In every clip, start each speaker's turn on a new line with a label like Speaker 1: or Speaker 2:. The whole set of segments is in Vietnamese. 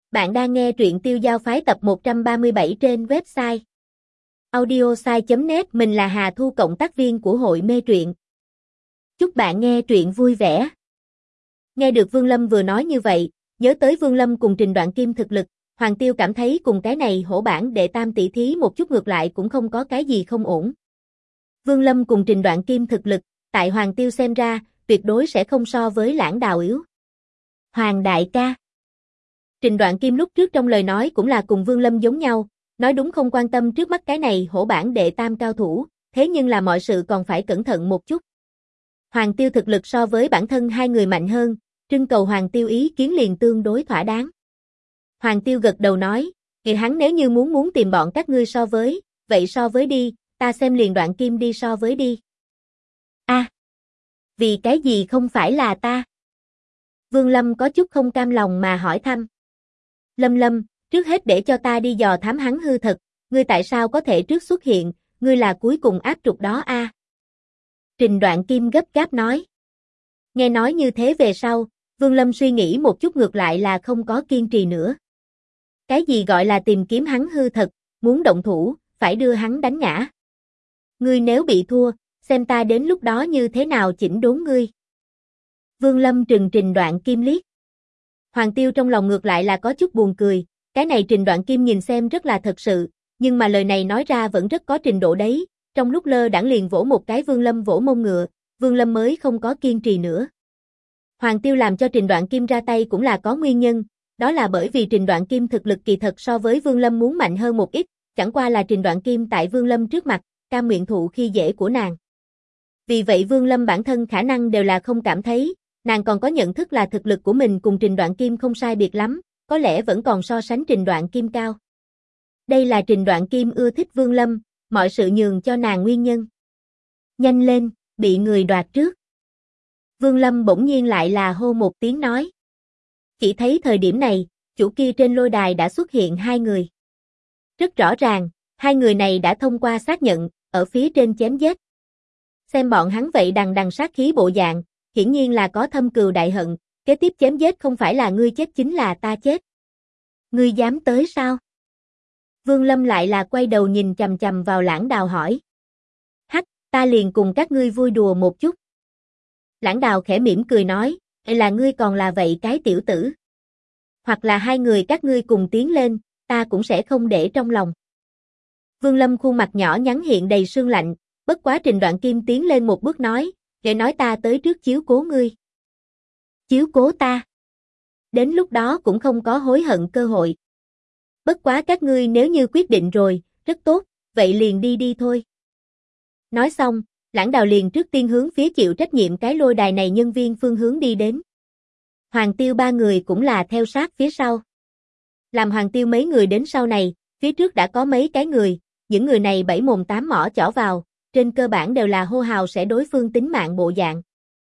Speaker 1: Bạn đang nghe truyện Tiêu Giao Phái tập 137 trên website audiosai.net. Mình là Hà Thu, cộng tác viên của hội mê truyện. Chúc bạn nghe truyện vui vẻ. Nghe được Vương Lâm vừa nói như vậy, nhớ tới Vương Lâm cùng Trình Đoạn Kim thực lực, Hoàng Tiêu cảm thấy cùng cái này hổ bản đệ tam tỷ thí một chút ngược lại cũng không có cái gì không ổn. Vương Lâm cùng Trình Đoạn Kim thực lực, tại Hoàng Tiêu xem ra, tuyệt đối sẽ không so với Lãng Đào yếu. Hoàng đại ca. Trình Đoạn Kim lúc trước trong lời nói cũng là cùng Vương Lâm giống nhau, nói đúng không quan tâm trước mắt cái này hổ bản đệ tam cao thủ, thế nhưng là mọi sự còn phải cẩn thận một chút. Hoàng Tiêu thực lực so với bản thân hai người mạnh hơn, trưng cầu Hoàng Tiêu ý kiến liền tương đối thỏa đáng. Hoàng Tiêu gật đầu nói, người hắn nếu như muốn tìm bọn các ngươi so với, vậy so với đi, ta xem liền Đoạn Kim đi so với đi. Vì cái gì không phải là ta? Vương Lâm có chút không cam lòng mà hỏi thăm. Lâm, trước hết để cho ta đi dò thám hắn hư thật, ngươi tại sao có thể trước xuất hiện, ngươi là cuối cùng áp trục đó a? Trình Đoạn Kim gấp gáp nói. Nghe nói như thế về sau, Vương Lâm suy nghĩ một chút ngược lại là không có kiên trì nữa. Cái gì gọi là tìm kiếm hắn hư thật, muốn động thủ, phải đưa hắn đánh ngã. Ngươi nếu bị thua, xem ta đến lúc đó như thế nào chỉnh đốn ngươi. Vương Lâm trừng Trình Đoạn Kim liếc. Hoàng Tiêu trong lòng ngược lại là có chút buồn cười, cái này Trình Đoạn Kim nhìn xem rất là thật sự, nhưng mà lời này nói ra vẫn rất có trình độ đấy, trong lúc lơ đãng liền vỗ một cái Vương Lâm vỗ mông ngựa, Vương Lâm mới không có kiên trì nữa. Hoàng Tiêu làm cho Trình Đoạn Kim ra tay cũng là có nguyên nhân, đó là bởi vì Trình Đoạn Kim thực lực kỳ thật so với Vương Lâm muốn mạnh hơn một ít, chẳng qua là Trình Đoạn Kim tại Vương Lâm trước mặt, cam nguyện thụ khi dễ của nàng. Vì vậy Vương Lâm bản thân khả năng đều là không cảm thấy, nàng còn có nhận thức là thực lực của mình cùng Trình Đoạn Kim không sai biệt lắm, có lẽ vẫn còn so sánh Trình Đoạn Kim cao. Đây là Trình Đoạn Kim ưa thích Vương Lâm, mọi sự nhường cho nàng nguyên nhân. Nhanh lên, bị người đoạt trước. Vương Lâm bỗng nhiên lại là hô một tiếng nói. Chỉ thấy thời điểm này, chủ kia trên lôi đài đã xuất hiện hai người. Rất rõ ràng, hai người này đã thông qua xác nhận, ở phía trên chém giết. Xem bọn hắn vậy đằng đằng sát khí bộ dạng, hiển nhiên là có thâm cừu đại hận, kế tiếp chém giết không phải là ngươi chết chính là ta chết. Ngươi dám tới sao? Vương Lâm lại là quay đầu nhìn chằm chằm vào Lãng Đào hỏi. Hắc, ta liền cùng các ngươi vui đùa một chút. Lãng Đào khẽ mỉm cười nói, là ngươi còn là vậy cái tiểu tử. Hoặc là hai người các ngươi cùng tiến lên, ta cũng sẽ không để trong lòng. Vương Lâm khuôn mặt nhỏ nhắn hiện đầy sương lạnh, bất quá Trình Đoạn Kim tiến lên một bước nói, để nói ta tới trước chiếu cố ngươi. Chiếu cố ta? Đến lúc đó cũng không có hối hận cơ hội. Bất quá các ngươi nếu như quyết định rồi, rất tốt, vậy liền đi thôi. Nói xong, Lãng Đào liền trước tiên hướng phía chịu trách nhiệm cái lôi đài này nhân viên phương hướng đi đến. Hoàng Tiêu ba người cũng là theo sát phía sau. Làm Hoàng Tiêu mấy người đến sau này, phía trước đã có mấy cái người, những người này bảy mồm tám mỏ chỏ vào, trên cơ bản đều là hô hào sẽ đối phương tính mạng bộ dạng.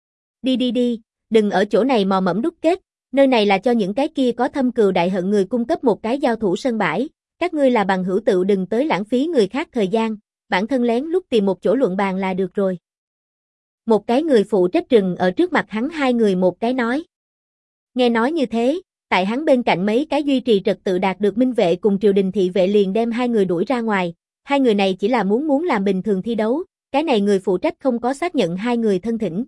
Speaker 1: Đi, đừng ở chỗ này mò mẫm đúc kết, nơi này là cho những cái kia có thâm cừu đại hận người cung cấp một cái giao thủ sân bãi, các ngươi là bằng hữu tựu đừng tới lãng phí người khác thời gian, bản thân lén lút tìm một chỗ luận bàn là được rồi. Một cái người phụ trách rừng ở trước mặt hắn hai người một cái nói. Nghe nói như thế, tại hắn bên cạnh mấy cái duy trì trật tự đạt được minh vệ cùng triều đình thị vệ liền đem hai người đuổi ra ngoài, hai người này chỉ là muốn làm bình thường thi đấu, cái này người phụ trách không có xác nhận hai người thân thỉnh.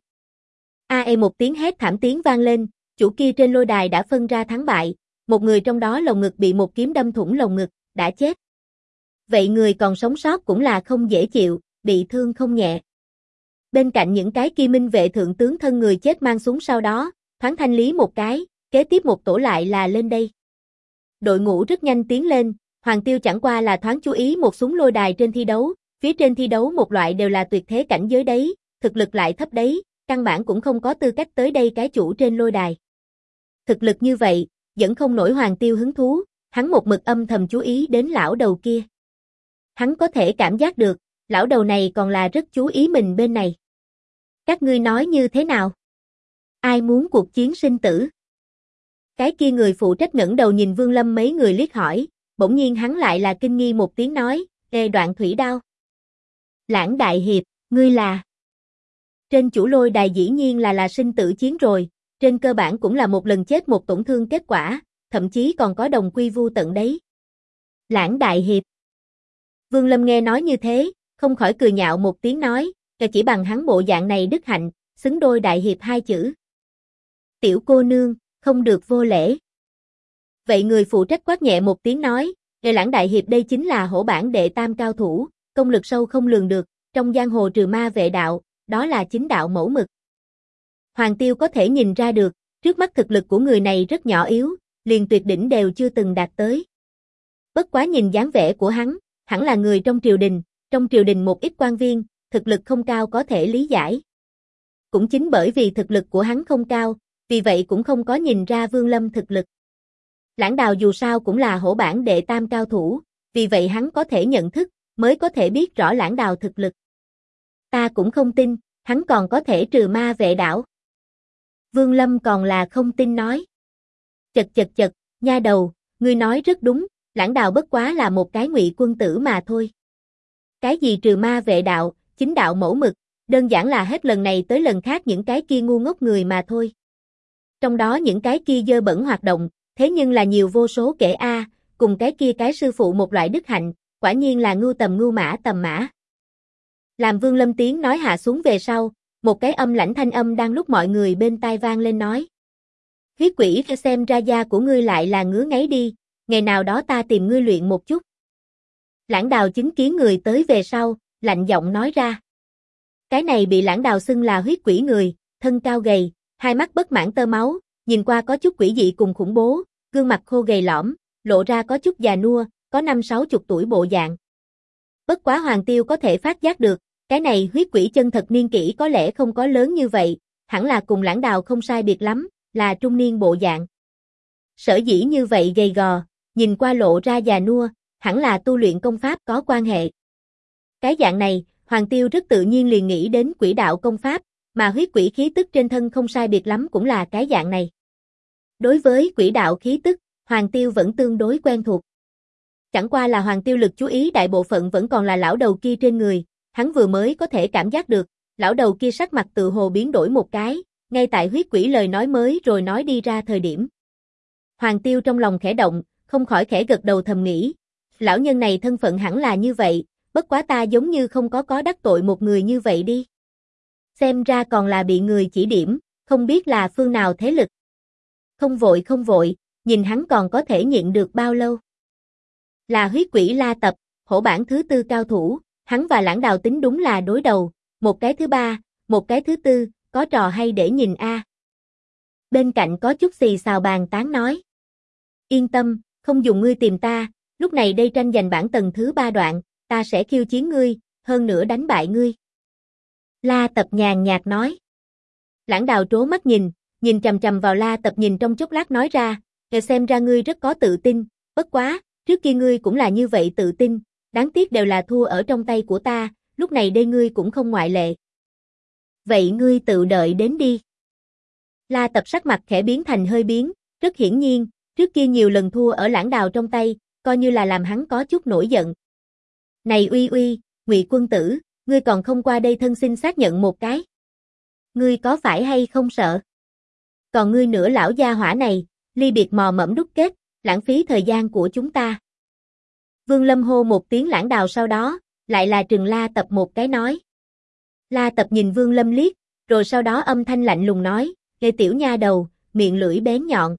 Speaker 1: Một tiếng hét thảm tiếng vang lên, chủ kia trên lôi đài đã phân ra thắng bại, một người trong đó lồng ngực bị một kiếm đâm thủng lồng ngực, đã chết. Vậy người còn sống sót cũng là không dễ chịu, bị thương không nhẹ. Bên cạnh những cái kia minh vệ thượng tướng thân người chết mang súng sau đó, thoáng thanh lý một cái, kế tiếp một tổ lại là lên đây. Đội ngũ rất nhanh tiến lên, Hoàng Tiêu chẳng qua là thoáng chú ý một súng lôi đài trên thi đấu, phía trên thi đấu một loại đều là tuyệt thế cảnh giới đấy, thực lực lại thấp đấy, căn bản cũng không có tư cách tới đây cái chủ trên lôi đài. Thực lực như vậy, vẫn không nổi Hoàng Tiêu hứng thú, hắn một mực âm thầm chú ý đến lão đầu kia. Hắn có thể cảm giác được, lão đầu này còn là rất chú ý mình bên này. Các ngươi nói như thế nào? Ai muốn cuộc chiến sinh tử? Cái kia người phụ trách ngẩng đầu nhìn Vương Lâm mấy người liếc hỏi, bỗng nhiên hắn lại là kinh nghi một tiếng nói, Đoạn thủy đao. Lãng đại hiệp, ngươi là... Trên chủ lôi đài dĩ nhiên là sinh tử chiến rồi, trên cơ bản cũng là một lần chết một tổn thương kết quả, thậm chí còn có đồng quy vu tận đấy. Lãng đại hiệp. Vương Lâm nghe nói như thế, không khỏi cười nhạo một tiếng nói, chỉ bằng hắn bộ dạng này đức hạnh, xứng đôi đại hiệp hai chữ. Tiểu cô nương, không được vô lễ. Vậy người phụ trách quát nhẹ một tiếng nói, Lãng đại hiệp đây chính là hổ bảng đệ tam cao thủ, công lực sâu không lường được, trong giang hồ trừ ma vệ đạo, đó là chính đạo mẫu mực. Hoàng Tiêu có thể nhìn ra được, trước mắt thực lực của người này rất nhỏ yếu, liền tuyệt đỉnh đều chưa từng đạt tới. Bất quá nhìn dáng vẻ của hắn, hẳn là người trong triều đình một ít quan viên, thực lực không cao có thể lý giải. Cũng chính bởi vì thực lực của hắn không cao, vì vậy cũng không có nhìn ra Vương Lâm thực lực. Lãng Đào dù sao cũng là hổ bảng đệ tam cao thủ, vì vậy hắn có thể nhận thức, mới có thể biết rõ Lãng Đào thực lực. Ta cũng không tin, hắn còn có thể trừ ma vệ đạo. Vương Lâm còn là không tin nói. Chật, nha đầu, ngươi nói rất đúng, Lãng Đào bất quá là một cái ngụy quân tử mà thôi. Cái gì trừ ma vệ đạo, chính đạo mẫu mực, đơn giản là hết lần này tới lần khác những cái kia ngu ngốc người mà thôi. Trong đó những cái kia dơ bẩn hoạt động, thế nhưng là nhiều vô số kể a, cùng cái kia cái sư phụ một loại đức hạnh, quả nhiên là ngưu mã tầm mã. Làm Vương Lâm tiếng nói hạ xuống về sau, một cái âm lãnh thanh âm đang lúc mọi người bên tai vang lên nói. Huyết quỷ, xem ra da của ngươi lại là ngứa ngáy đi, ngày nào đó ta tìm ngươi luyện một chút. Lãng Đào chứng kiến người tới về sau, lạnh giọng nói ra. Cái này bị Lãng Đào xưng là huyết quỷ người, thân cao gầy, hai mắt bất mãn tơ máu, nhìn qua có chút quỷ dị cùng khủng bố, gương mặt khô gầy lõm, lộ ra có chút già nua, có 50-60 tuổi bộ dạng. Bất quá Hoàng Tiêu có thể phát giác được, cái này huyết quỷ chân thật niên kỷ có lẽ không có lớn như vậy, hẳn là cùng Lãng Đào không sai biệt lắm, là trung niên bộ dạng. Sở dĩ như vậy gầy gò, nhìn qua lộ ra già nua, hẳn là tu luyện công pháp có quan hệ. Cái dạng này, Hoàng Tiêu rất tự nhiên liền nghĩ đến quỷ đạo công pháp, mà huyết quỷ khí tức trên thân không sai biệt lắm cũng là cái dạng này. Đối với quỷ đạo khí tức, Hoàng Tiêu vẫn tương đối quen thuộc. Chẳng qua là Hoàng Tiêu lực chú ý đại bộ phận vẫn còn là lão đầu kia trên người, hắn vừa mới có thể cảm giác được, lão đầu kia sắc mặt tự hồ biến đổi một cái, ngay tại huyết quỷ lời nói mới rồi nói đi ra thời điểm. Hoàng Tiêu trong lòng khẽ động, không khỏi khẽ gật đầu thầm nghĩ, lão nhân này thân phận hẳn là như vậy, bất quá ta giống như không có đắc tội một người như vậy đi. Xem ra còn là bị người chỉ điểm, không biết là phương nào thế lực. Không vội, nhìn hắn còn có thể nhịn được bao lâu. Là huyết quỷ La Tập, hổ bảng thứ 4 cao thủ, hắn và Lãng Đào tính đúng là đối đầu, một cái thứ 3, một cái thứ 4, có trò hay để nhìn a. Bên cạnh có chút xì xào bàn tán nói. Yên tâm, không dùng ngươi tìm ta, lúc này đây tranh giành bảng tầng thứ 3 đoạn, ta sẽ khiêu chiến ngươi, hơn nữa đánh bại ngươi. La Tập nhàn nhạt nói. Lãng Đào trố mắt nhìn chằm chằm vào La Tập nhìn trong chốc lát nói ra, xem ra ngươi rất có tự tin, bất quá, trước kia ngươi cũng là như vậy tự tin, đáng tiếc đều là thua ở trong tay của ta, lúc này đây ngươi cũng không ngoại lệ. Vậy ngươi tự đợi đến đi. La Tập sắc mặt khẽ biến thành hơi biến, rất hiển nhiên, trước kia nhiều lần thua ở Lãng Đào trong tay, coi như là làm hắn có chút nổi giận. Này uy, Ngụy quân tử, ngươi còn không qua đây thân xin xác nhận một cái. Ngươi có phải hay không sợ? Còn ngươi nữa lão gia hỏa này, ly biệt mò mẫm đúc kết, lãng phí thời gian của chúng ta. Vương Lâm hô một tiếng Lãng Đào sau đó, lại là trừng La Tập một cái nói. La Tập nhìn Vương Lâm liếc, rồi sau đó âm thanh lạnh lùng nói, "Ê tiểu nha đầu, miệng lưỡi bén nhọn.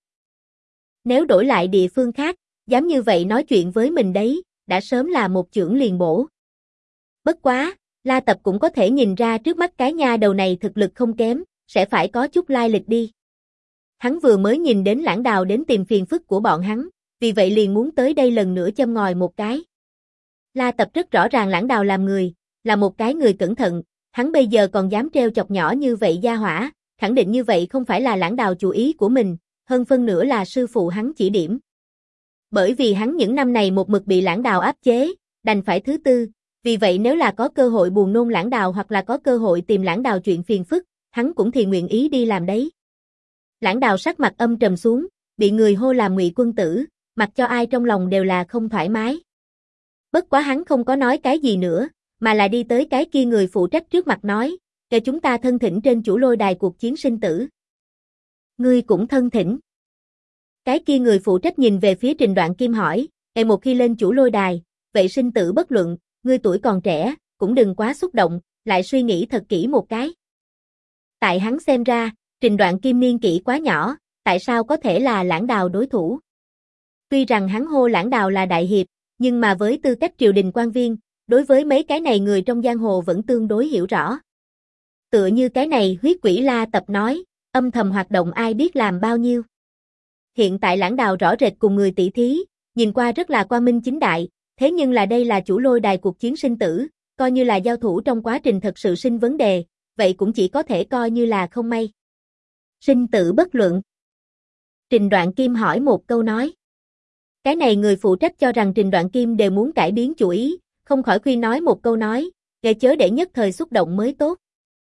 Speaker 1: Nếu đổi lại địa phương khác, dám như vậy nói chuyện với mình đấy, đã sớm là một chưởng liền bổ." Bất quá, La Tập cũng có thể nhìn ra trước mắt cái nha đầu này thực lực không kém, sẽ phải có chút lai lịch đi. Hắn vừa mới nhìn đến Lãng Đào đến tìm phiền phức của bọn hắn, vì vậy liền muốn tới đây lần nữa châm ngòi một cái. La Tập rất rõ ràng Lãng Đào làm người, là một cái người cẩn thận, hắn bây giờ còn dám treo chọc nhỏ như vậy gia hỏa, khẳng định như vậy không phải là Lãng Đào chủ ý của mình, hơn phân nữa là sư phụ hắn chỉ điểm. Bởi vì hắn những năm này một mực bị Lãng Đào áp chế, đành phải thứ 4, vì vậy nếu là có cơ hội buồn nôn Lãng Đào hoặc là có cơ hội tìm Lãng Đào chuyện phiền phức, hắn cũng thì nguyện ý đi làm đấy. Lãng Đào sắc mặt âm trầm xuống, bị người hô làm Ngụy quân tử, mặc cho ai trong lòng đều là không thoải mái. Bất quá hắn không có nói cái gì nữa, mà là đi tới cái kia người phụ trách trước mặt nói, "Kể chúng ta thân thỉnh trên chủ lôi đài cuộc chiến sinh tử." Ngươi cũng thân thỉnh. Cái kia người phụ trách nhìn về phía Trình Đoạn Kim hỏi, một khi lên chủ lôi đài, vậy sinh tử bất luận, ngươi tuổi còn trẻ, cũng đừng quá xúc động, lại suy nghĩ thật kỹ một cái. Tại hắn xem ra, Trình Đoạn Kim niên kỷ quá nhỏ, tại sao có thể là Lãng Đào đối thủ? Tuy rằng hắn hô Lãng Đào là đại hiệp, nhưng mà với tư cách triều đình quan viên, đối với mấy cái này người trong giang hồ vẫn tương đối hiểu rõ. Tựa như cái này huyết quỷ La Tập nói, âm thầm hoạt động ai biết làm bao nhiêu. Hiện tại Lãng Đào rõ rệt cùng người tỷ thí, nhìn qua rất là quang minh chính đại, thế nhưng là đây là chủ lôi đài cuộc chiến sinh tử, coi như là giao thủ trong quá trình thật sự sinh vấn đề, vậy cũng chỉ có thể coi như là không may. Sinh tử bất luận. Trình Đoạn Kim hỏi một câu nói. Cái này người phụ trách cho rằng Trình Đoạn Kim đều muốn cải biến chủ ý, không khỏi khuyên nói một câu nói, để chớ để nhất thời xúc động mới tốt.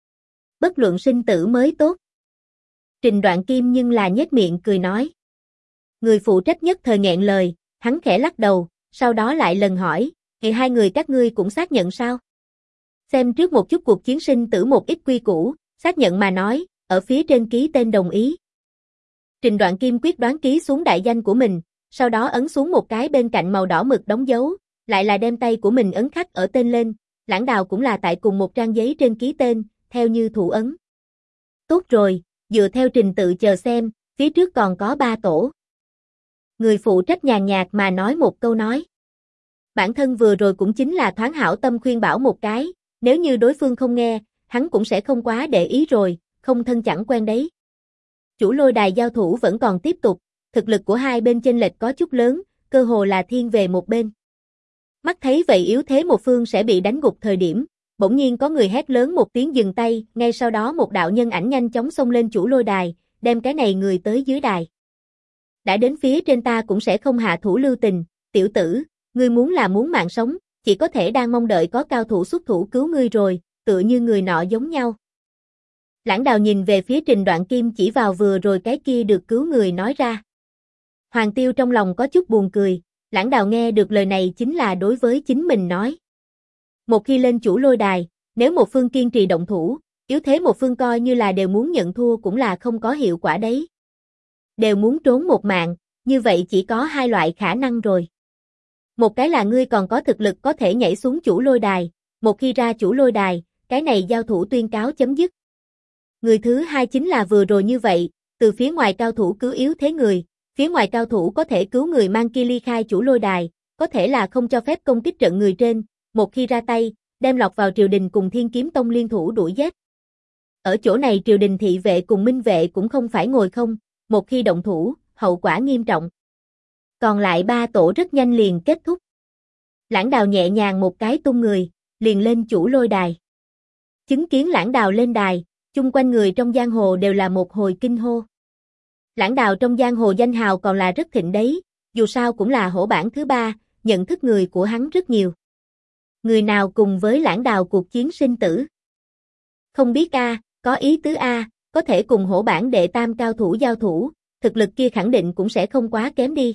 Speaker 1: Bất luận sinh tử mới tốt. Trình Đoạn Kim nhưng là nhếch miệng cười nói. Người phụ trách nhất thời nghẹn lời, hắn khẽ lắc đầu, sau đó lại lần hỏi, hai người các ngươi cũng xác nhận sao? Xem trước một chút cuộc chiến sinh tử một ít quy củ, xác nhận mà nói, ở phía trên ký tên đồng ý. Trình Đoạn Kim quyết đoán ký xuống đại danh của mình, sau đó ấn xuống một cái bên cạnh màu đỏ mực đóng dấu, lại là đem tay của mình ấn khắc ở tên lên, Lãng Đào cũng là tại cùng một trang giấy trên ký tên, theo như thủ ấn. Tốt rồi, dựa theo trình tự chờ xem, phía trước còn có 3 tổ. Người phụ trách nhàn nhạt mà nói một câu nói. Bản thân vừa rồi cũng chính là thoáng hảo tâm khuyên bảo một cái, nếu như đối phương không nghe, hắn cũng sẽ không quá để ý rồi, không thân chẳng quen đấy. Chủ lôi đài giao thủ vẫn còn tiếp tục, thực lực của hai bên chênh lệch có chút lớn, cơ hồ là thiên về một bên. Mắt thấy vậy yếu thế một phương sẽ bị đánh gục thời điểm, bỗng nhiên có người hét lớn một tiếng dừng tay, ngay sau đó một đạo nhân ảnh nhanh chóng xông lên chủ lôi đài, đem cái này người tới dưới đài. Đã đến phía trên ta cũng sẽ không hạ thủ lưu tình, tiểu tử, ngươi muốn là muốn mạng sống, chỉ có thể đang mong đợi có cao thủ xuất thủ cứu ngươi rồi, tựa như người nọ giống nhau. Lãng Đào nhìn về phía Trình Đoạn Kim chỉ vào vừa rồi cái kia được cứu người nói ra. Hoàng Tiêu trong lòng có chút buồn cười, Lãng Đào nghe được lời này chính là đối với chính mình nói. Một khi lên chủ lôi đài, nếu một phương kiên trì động thủ, yếu thế một phương coi như là đều muốn nhận thua cũng là không có hiệu quả đấy. Đều muốn trốn một mạng, như vậy chỉ có hai loại khả năng rồi. Một cái là ngươi còn có thực lực có thể nhảy xuống chủ lôi đài, một khi ra chủ lôi đài, cái này giao thủ tuyên cáo chấm dứt. Người thứ hai chính là vừa rồi như vậy, từ phía ngoài cao thủ cứu yếu thế người, phía ngoài cao thủ có thể cứu người mang kia ly khai chủ lôi đài, có thể là không cho phép công kích trận người trên, một khi ra tay, đem lọt vào triều đình cùng Thiên Kiếm Tông liên thủ đuổi giết. Ở chỗ này triều đình thị vệ cùng minh vệ cũng không phải ngồi không, một khi động thủ, hậu quả nghiêm trọng. Còn lại 3 tổ rất nhanh liền kết thúc. Lãng Đào nhẹ nhàng một cái tung người, liền lên chủ lôi đài. Chứng kiến Lãng Đào lên đài, chung quanh người trong giang hồ đều là một hồi kinh hô. Lãng Đào trong giang hồ danh hào còn là rất thịnh đấy, dù sao cũng là hổ bảng thứ 3, nhận thức người của hắn rất nhiều. Người nào cùng với Lãng Đào cuộc chiến sinh tử? Không biết a, có ý tứ a, có thể cùng hổ bảng đệ tam cao thủ giao thủ, thực lực kia khẳng định cũng sẽ không quá kém đi.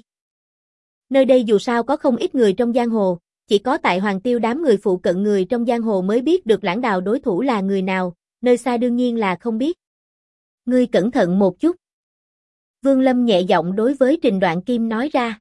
Speaker 1: Nơi đây dù sao có không ít người trong giang hồ, chỉ có tại Hoàng Tiêu đám người phụ cận người trong giang hồ mới biết được Lãng Đào đối thủ là người nào, nơi xa đương nhiên là không biết. Ngươi cẩn thận một chút. Vương Lâm nhẹ giọng đối với Trình Đoạn Kim nói ra.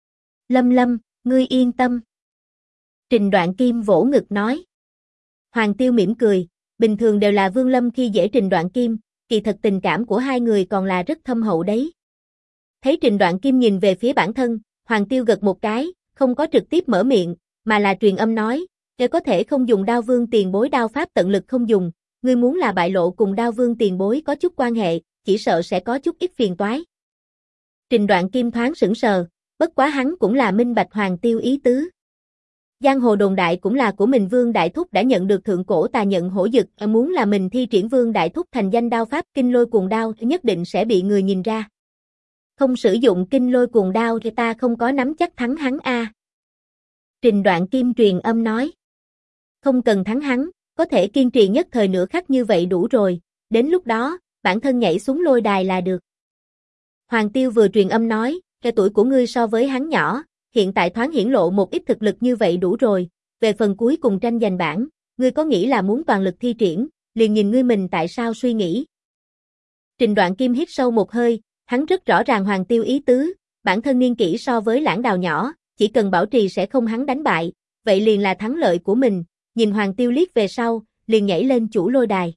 Speaker 1: Lâm, ngươi yên tâm. Trình Đoạn Kim vỗ ngực nói. Hoàng Tiêu mỉm cười, bình thường đều là Vương Lâm khi dễ Trình Đoạn Kim, kỳ thật tình cảm của hai người còn là rất thâm hậu đấy. Thấy Trình Đoạn Kim nhìn về phía bản thân, Hoàng Tiêu gật một cái, không có trực tiếp mở miệng, mà là truyền âm nói, nếu có thể không dùng Đao Vương tiền bối đao pháp tận lực không dùng, ngươi muốn là bại lộ cùng Đao Vương tiền bối có chút quan hệ, chỉ sợ sẽ có chút ít phiền toái. Trình Đoạn Kim thoáng sững sờ, bất quá hắn cũng là minh bạch Hoàng Tiêu ý tứ. Giang hồ đồn đại cũng là của mình Vương Đại Thúc đã nhận được thượng cổ tà nhận hổ dực, muốn là mình thi triển Vương Đại Thúc thành danh đao pháp kinh lôi cuồng đao nhất định sẽ bị người nhìn ra. Không sử dụng kinh lôi cuồng đao thì ta không có nắm chắc thắng hắn a. Trình Đoạn Kim truyền âm nói. Không cần thắng hắn, có thể kiên trì nhất thời nửa khắc như vậy đủ rồi, đến lúc đó, bản thân nhảy xuống lôi đài là được. Hoàng Tiêu vừa truyền âm nói, cái tuổi của ngươi so với hắn nhỏ, hiện tại thoáng hiển lộ một ít thực lực như vậy đủ rồi, về phần cuối cùng tranh giành bảng, ngươi có nghĩ là muốn toàn lực thi triển, liền nhìn ngươi mình tại sao suy nghĩ. Trình Đoạn Kim hít sâu một hơi, Hắn rất rõ ràng Hoàng Tiêu ý tứ, bản thân niên kỷ so với Lãng Đào nhỏ, chỉ cần bảo trì sẽ không hắn đánh bại, vậy liền là thắng lợi của mình, nhìn Hoàng Tiêu liếc về sau, liền nhảy lên chủ lôi đài.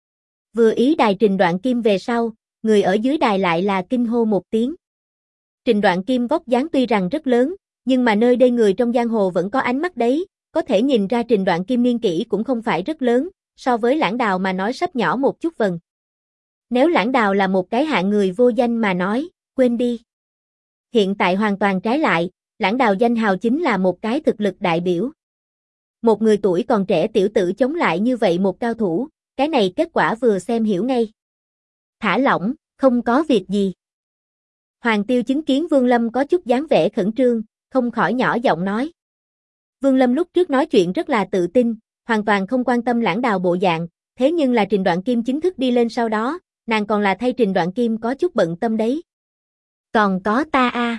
Speaker 1: Vừa ý đài Trình Đoạn Kim về sau, người ở dưới đài lại là kinh hô một tiếng. Trình Đoạn Kim vóc dáng tuy rằng rất lớn, nhưng mà nơi đây người trong giang hồ vẫn có ánh mắt đấy, có thể nhìn ra Trình Đoạn Kim niên kỷ cũng không phải rất lớn, so với Lãng Đào mà nói sắp nhỏ một chút vần. Nếu Lãng Đào là một cái hạng người vô danh mà nói, quên đi. Hiện tại hoàn toàn trái lại, Lãng Đào danh hào chính là một cái thực lực đại biểu. Một người tuổi còn trẻ tiểu tử chống lại như vậy một cao thủ, cái này kết quả vừa xem hiểu ngay. Thả lỏng, không có việc gì. Hoàng Tiêu chứng kiến Vương Lâm có chút dáng vẻ khẩn trương, không khỏi nhỏ giọng nói. Vương Lâm lúc trước nói chuyện rất là tự tin, hoàn toàn không quan tâm Lãng Đào bộ dạng, thế nhưng là Trình Đoạn Kim chính thức đi lên sau đó, nàng còn là thay Trình Đoạn Kim có chút bận tâm đấy. Còn có ta a.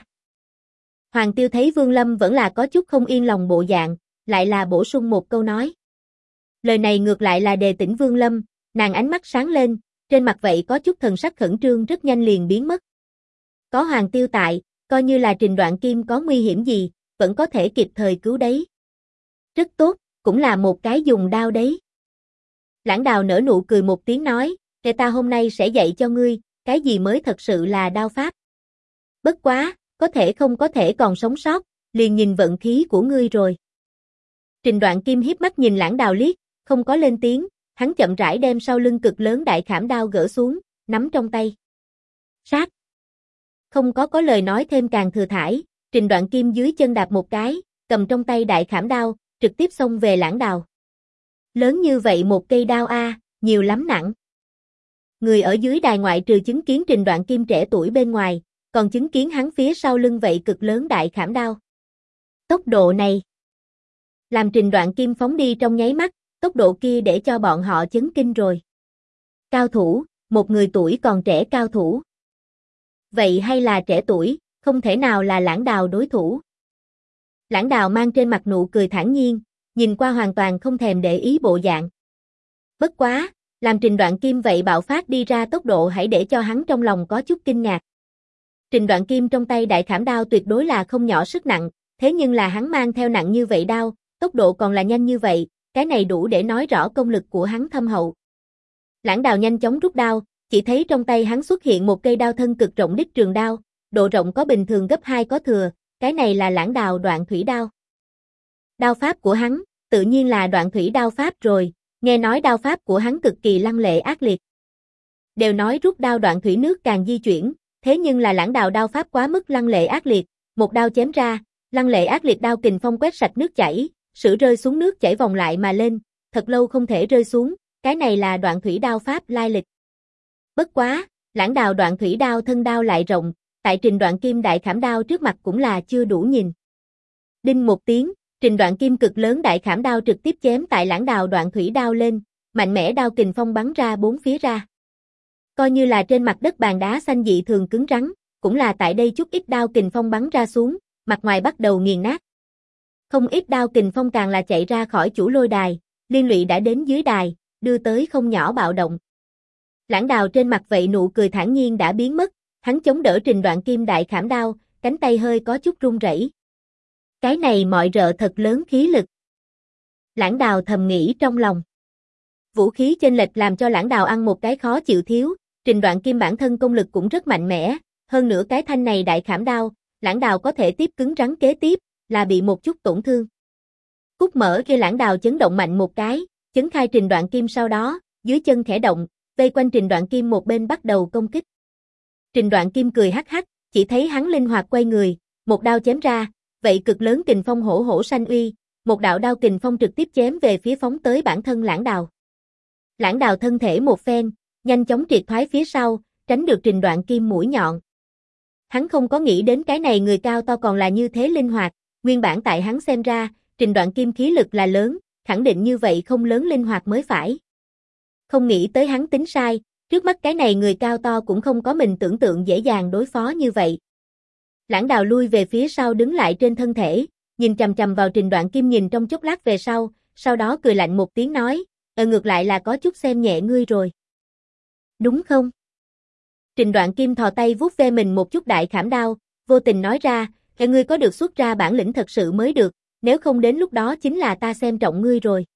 Speaker 1: Hoàng Tiêu thấy Vương Lâm vẫn là có chút không yên lòng bộ dạng, lại là bổ sung một câu nói. Lời này ngược lại là đề tỉnh Vương Lâm, nàng ánh mắt sáng lên, trên mặt vậy có chút thần sắc khẩn trương rất nhanh liền biến mất. Có Hoàng Tiêu tại, coi như là Trình Đoạn Kim có nguy hiểm gì, vẫn có thể kịp thời cứu đấy. Rất tốt, cũng là một cái dùng đao đấy. Lãng Đào nở nụ cười một tiếng nói, để ta hôm nay sẽ dạy cho ngươi, cái gì mới thật sự là đao pháp. Bất quá, có thể không có thể còn sống sót, liền nhìn vận khí của ngươi rồi. Trình Đoạn Kim hiếp mắt nhìn Lãng Đào liếc, không có lên tiếng, hắn chậm rãi đem sau lưng cực lớn đại khảm đao gỡ xuống, nắm trong tay. Sát. Không có lời nói thêm càng thừa thãi, Trình Đoạn Kim dưới chân đạp một cái, cầm trong tay đại khảm đao, trực tiếp xông về Lãng Đào. Lớn như vậy một cây đao a, nhiều lắm nặng. Người ở dưới đài ngoại trừ chứng kiến Trình Đoạn Kim trẻ tuổi bên ngoài, còn chứng kiến hắn phía sau lưng vậy cực lớn đại khảm đao. Tốc độ này, làm Trình Đoạn Kim phóng đi trong nháy mắt, tốc độ kia để cho bọn họ chấn kinh rồi. Cao thủ, một người tuổi còn trẻ cao thủ. Vậy hay là trẻ tuổi, không thể nào là Lãng Đào đối thủ. Lãng Đào mang trên mặt nụ cười thản nhiên, nhìn qua hoàn toàn không thèm để ý bộ dạng. Bất quá, làm Trình Đoạn Kim vậy bạo phát đi ra tốc độ hãy để cho hắn trong lòng có chút kinh ngạc. Trình Đoạn Kim trong tay đại khảm đao tuyệt đối là không nhỏ sức nặng, thế nhưng là hắn mang theo nặng như vậy đao, tốc độ còn là nhanh như vậy, cái này đủ để nói rõ công lực của hắn thâm hậu. Lãng Đào nhanh chóng rút đao, chỉ thấy trong tay hắn xuất hiện một cây đao thân cực rộng đích trường đao, độ rộng có bình thường gấp 2 có thừa, cái này là Lãng Đào Đoạn Thủy đao. Đao pháp của hắn, tự nhiên là Đoạn Thủy đao pháp rồi, nghe nói đao pháp của hắn cực kỳ lăng lệ ác liệt. Đều nói rút đao đoạn thủy nước càng di chuyển, thế nhưng là Lãng Đào đao pháp quá mức lăng lệ ác liệt, một đao chém ra, lăng lệ ác liệt đao kình phong quét sạch nước chảy, sữa rơi xuống nước chảy vòng lại mà lên, thật lâu không thể rơi xuống, cái này là Đoạn Thủy đao pháp lai lịch. Bất quá, Lãng Đào Đoạn Thủy đao thân đao lại rộng, tại Trình Đoạn Kim đại khảm đao trước mặt cũng là chưa đủ nhìn. Đinh một tiếng, Trình Đoạn Kim cực lớn đại khảm đao trực tiếp chém tại Lãng Đào Đoạn Thủy đao lên, mạnh mẽ đao kình phong bắn ra bốn phía ra. Coi như là trên mặt đất bàn đá xanh dị thường cứng rắn, cũng là tại đây chút ít đao kình phong bắn ra xuống, mặt ngoài bắt đầu nghiền nát. Không ít đao kình phong càng là chạy ra khỏi chủ lôi đài, liên lụy đã đến dưới đài, đưa tới không nhỏ bạo động. Lãng Đào trên mặt vậy nụ cười thản nhiên đã biến mất, hắn chống đỡ Trình Đoạn Kim đại khảm đao, cánh tay hơi có chút run rẩy. Cái này mọi rợ thật lớn khí lực. Lãng Đào thầm nghĩ trong lòng. Vũ khí chênh lệch làm cho Lãng Đào ăn một cái khó chịu thiếu, Trình Đoạn Kim bản thân công lực cũng rất mạnh mẽ, hơn nữa cái thanh này đại khảm đao, Lãng Đào có thể tiếp cứng rắn kế tiếp, là bị một chút tổn thương. Cúc mở kia Lãng Đào chấn động mạnh một cái, chấn khai Trình Đoạn Kim sau đó, dưới chân khẽ động, vây quanh Trình Đoạn Kim một bên bắt đầu công kích. Trình Đoạn Kim cười hắc hắc, chỉ thấy hắn linh hoạt quay người, một đao chém ra, vậy cực lớn kình phong hổ hổ sanh uy, một đạo đao kình phong trực tiếp chém về phía phóng tới bản thân Lãng Đào. Lãng Đào thân thể một phen, nhanh chóng triệt thoái phía sau, tránh được Trình Đoạn Kim mũi nhọn. Hắn không có nghĩ đến cái này người cao to còn là như thế linh hoạt, nguyên bản tại hắn xem ra, Trình Đoạn Kim khí lực là lớn, khẳng định như vậy không lớn linh hoạt mới phải. Không nghĩ tới hắn tính sai, trước mắt cái này người cao to cũng không có mình tưởng tượng dễ dàng đối phó như vậy. Lãng Đào lui về phía sau đứng lại trên thân thể, nhìn chằm chằm vào Trình Đoạn Kim nhìn trong chốc lát về sau đó cười lạnh một tiếng nói, ngược lại là có chút xem nhẹ ngươi rồi. Đúng không? Trình Đoạn Kim thò tay vuốt ve mình một chút đại khảm đao, vô tình nói ra, ngươi có được xuất ra bản lĩnh thật sự mới được, nếu không đến lúc đó chính là ta xem trọng ngươi rồi.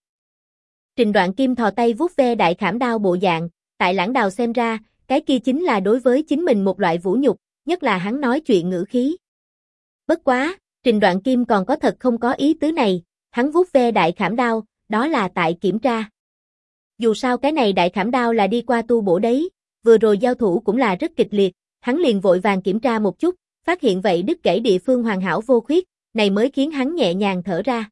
Speaker 1: Trình Đoạn Kim thò tay vuốt ve đại khảm đao bộ dạng, tại Lãng Đào xem ra, cái kia chính là đối với chính mình một loại vũ nhục, nhất là hắn nói chuyện ngữ khí. Bất quá, Trình Đoạn Kim còn có thật không có ý tứ này, hắn vuốt ve đại khảm đao, đó là tại kiểm tra. Dù sao cái này đại khảm đao là đi qua tu bổ đấy, vừa rồi giao thủ cũng là rất kịch liệt, hắn liền vội vàng kiểm tra một chút, phát hiện vậy đứt gãy địa phương hoàn hảo vô khuyết, này mới khiến hắn nhẹ nhàng thở ra.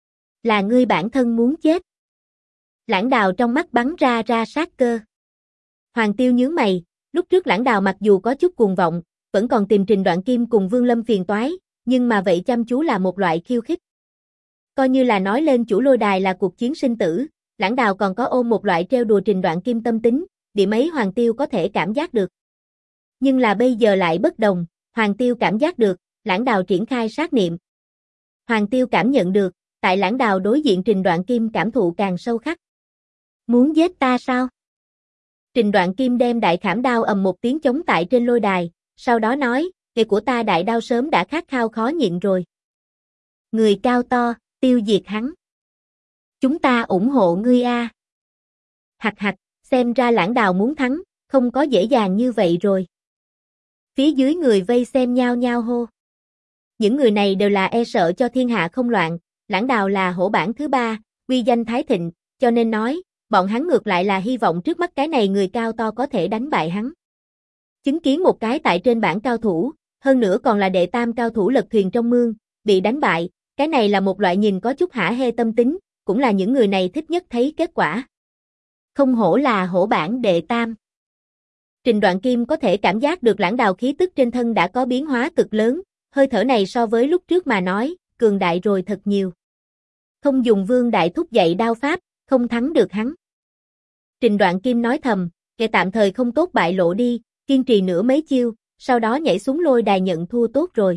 Speaker 1: Là ngươi bản thân muốn chết. Lãng Đào trong mắt bắn ra sát cơ. Hoàng Tiêu nhướng mày, lúc trước Lãng Đào mặc dù có chút cuồng vọng, vẫn còn tìm Trình Đoạn Kim cùng Vương Lâm phiền toái, nhưng mà vậy chăm chú là một loại khiêu khích. Coi như là nói lên chủ lôi đài là cuộc chiến sinh tử, Lãng Đào còn có ôm một loại trêu đùa Trình Đoạn Kim tâm tính, điểm ấy Hoàng Tiêu có thể cảm giác được. Nhưng là bây giờ lại bất đồng, Hoàng Tiêu cảm giác được, Lãng Đào triển khai sát niệm. Hoàng Tiêu cảm nhận được, tại Lãng Đào đối diện Trình Đoạn Kim cảm thụ càng sâu khắc. Muốn giết ta sao? Trình Đoạn Kim đem đại khảm đao ầm một tiếng chống tại trên lôi đài, sau đó nói, nghề của ta đại đao sớm đã khát khao khó nhịn rồi. Người cao to, tiêu diệt hắn. Chúng ta ủng hộ ngươi a. Hạch hạch, xem ra Lãng Đào muốn thắng, không có dễ dàng như vậy rồi. Phía dưới người vây xem nhao nhao hô. Những người này đều là e sợ cho thiên hạ không loạn, Lãng Đào là hổ bảng thứ 3, uy danh thái thịnh, cho nên nói, bọn hắn ngược lại là hy vọng trước mắt cái này người cao to có thể đánh bại hắn. Chứng kiến một cái tại trên bảng cao thủ, hơn nữa còn là đệ tam cao thủ lật thuyền trong mương, bị đánh bại, cái này là một loại nhìn có chút hả hê tâm tính, cũng là những người này thích nhất thấy kết quả. Không hổ là hổ bảng đệ tam. Trình Đoạn Kim có thể cảm giác được Lãng Đào khí tức trên thân đã có biến hóa cực lớn, hơi thở này so với lúc trước mà nói, cường đại rồi thật nhiều. Không dùng Vương Đại Thúc dạy đao pháp, không thắng được hắn. Trình Đoạn Kim nói thầm, kẻ tạm thời không tốt bại lộ đi, kiên trì nửa mấy chiêu, sau đó nhảy xuống lôi đài nhận thua tốt rồi.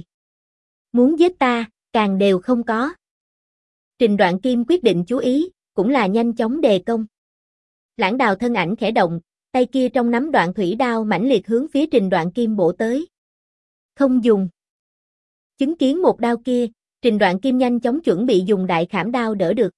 Speaker 1: Muốn giết ta, càng đều không có. Trình Đoạn Kim quyết định chú ý, cũng là nhanh chóng đề công. Lãng Đào thân ảnh khẽ động, tay kia trong nắm đoạn thủy đao mãnh liệt hướng phía Trình Đoạn Kim bổ tới. Không dùng. Chứng kiến một đao kia, Trình Đoạn Kim nhanh chóng chuẩn bị dùng đại khảm đao đỡ được.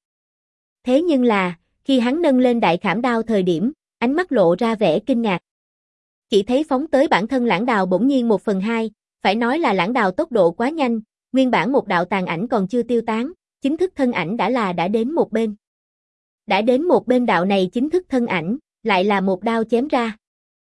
Speaker 1: Thế nhưng là, khi hắn nâng lên đại khảm đao thời điểm, ánh mắt lộ ra vẻ kinh ngạc. Chỉ thấy phóng tới bản thân Lãng Đào bỗng nhiên 1/2, phải nói là Lãng Đào tốc độ quá nhanh, nguyên bản một đạo tàn ảnh còn chưa tiêu tán, chính thức thân ảnh đã đến một bên. Đã đến một bên đạo này chính thức thân ảnh, lại là một đao chém ra.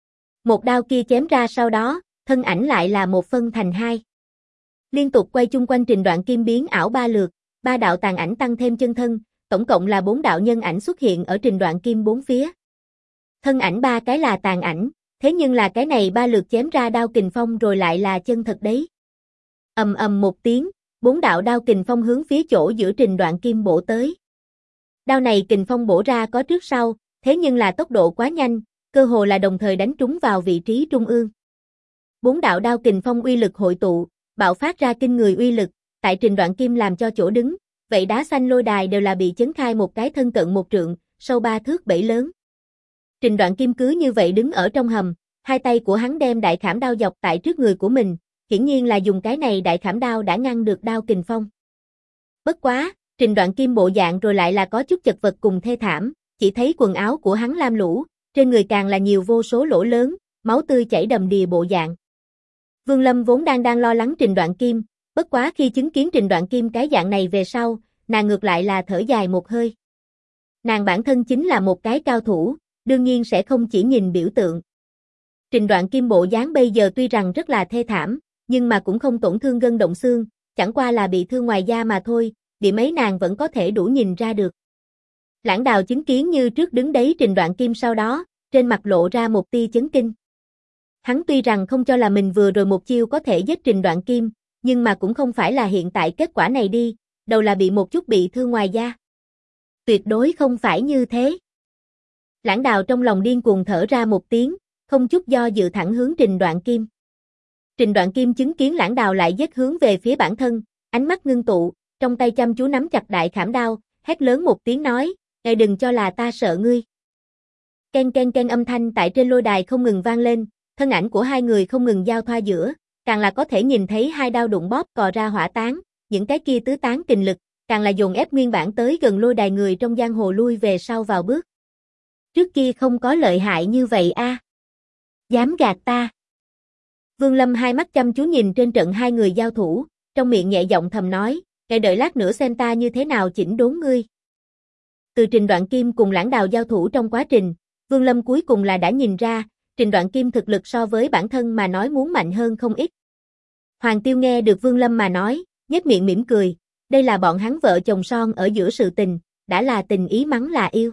Speaker 1: Một đao kia chém ra sau đó, thân ảnh lại là một phân thành hai. Liên tục quay chung quanh Trình Đoạn Kim biến ảo 3 lượt, 3 đạo tàn ảnh tăng thêm chân thân, tổng cộng là 4 đạo nhân ảnh xuất hiện ở Trình Đoạn Kim bốn phía. Thân ảnh 3 cái là tàn ảnh, thế nhưng là cái này 3 lượt chém ra đao kình phong rồi lại là chân thật đấy. Ầm ầm một tiếng, 4 đạo đao kình phong hướng phía chỗ giữa Trình Đoạn Kim bổ tới. Đao này kình phong bổ ra có trước sau, thế nhưng là tốc độ quá nhanh, cơ hồ là đồng thời đánh trúng vào vị trí trung ương. 4 đạo đao kình phong uy lực hội tụ, bạo phát ra kinh người uy lực, tại Trình Đoạn Kim làm cho chỗ đứng, vậy đá xanh lôi đài đều là bị chấn khai một cái thân cận 1 trượng, sâu 3 thước bể lớn. Trình Đoạn Kim cứ như vậy đứng ở trong hầm, hai tay của hắn đem đại khảm đao dọc tại trước người của mình, hiển nhiên là dùng cái này đại khảm đao đã ngăn được đao kình phong. Bất quá, Trình Đoạn Kim bộ dạng rồi lại là có chút chật vật cùng thê thảm, chỉ thấy quần áo của hắn lam lũ, trên người càng là nhiều vô số lỗ lớn, máu tươi chảy đầm đìa bộ dạng. Vương Lâm vốn đang lo lắng Trình Đoạn Kim, bất quá khi chứng kiến Trình Đoạn Kim cái dạng này về sau, nàng ngược lại là thở dài một hơi. Nàng bản thân chính là một cái cao thủ, đương nhiên sẽ không chỉ nhìn biểu tượng. Trình Đoạn Kim bộ dáng bây giờ tuy rằng rất là thê thảm, nhưng mà cũng không tổn thương gân động xương, chẳng qua là bị thương ngoài da mà thôi, điểm ấy nàng vẫn có thể đủ nhìn ra được. Lãng Đào chứng kiến như trước đứng đấy Trình Đoạn Kim sau đó, trên mặt lộ ra một tia chấn kinh. Hắn tuy rằng không cho là mình vừa rồi một chiêu có thể giết Trình Đoạn Kim, nhưng mà cũng không phải là hiện tại kết quả này đi, đầu là bị một chút bị thương ngoài da. Tuyệt đối không phải như thế. Lãng Đào trong lòng điên cuồng thở ra một tiếng, không chút do dự thẳng hướng Trình Đoạn Kim. Trình Đoạn Kim chứng kiến Lãng Đào lại giết hướng về phía bản thân, ánh mắt ngưng tụ, trong tay chăm chú nắm chặt đại khảm đao, hét lớn một tiếng nói, "Ngài đừng cho là ta sợ ngươi." Ken ken ken âm thanh tại trên lôi đài không ngừng vang lên, thân ảnh của hai người không ngừng giao thoa giữa, càng là có thể nhìn thấy hai đao đụng bóp cò ra hỏa tán, những cái kia tứ tán kình lực, càng là dồn ép nguyên bản tới gần lôi đài người trong giang hồ lui về sau vào bước. Trước kia không có lợi hại như vậy a. Dám gạt ta. Vương Lâm hai mắt chăm chú nhìn trên trận hai người giao thủ, trong miệng nhẹ giọng thầm nói, "Để đợi lát nữa xem ta như thế nào chỉnh đốn ngươi." Từ Trình Đoạn Kim cùng Lãng Đào giao thủ trong quá trình, Vương Lâm cuối cùng là đã nhìn ra, Trình Đoạn Kim thực lực so với bản thân mà nói muốn mạnh hơn không ít. Hoàng Tiêu nghe được Vương Lâm mà nói, nhếch miệng mỉm cười, đây là bọn hắn vợ chồng son ở giữa sự tình, đã là tình ý mắng là yêu.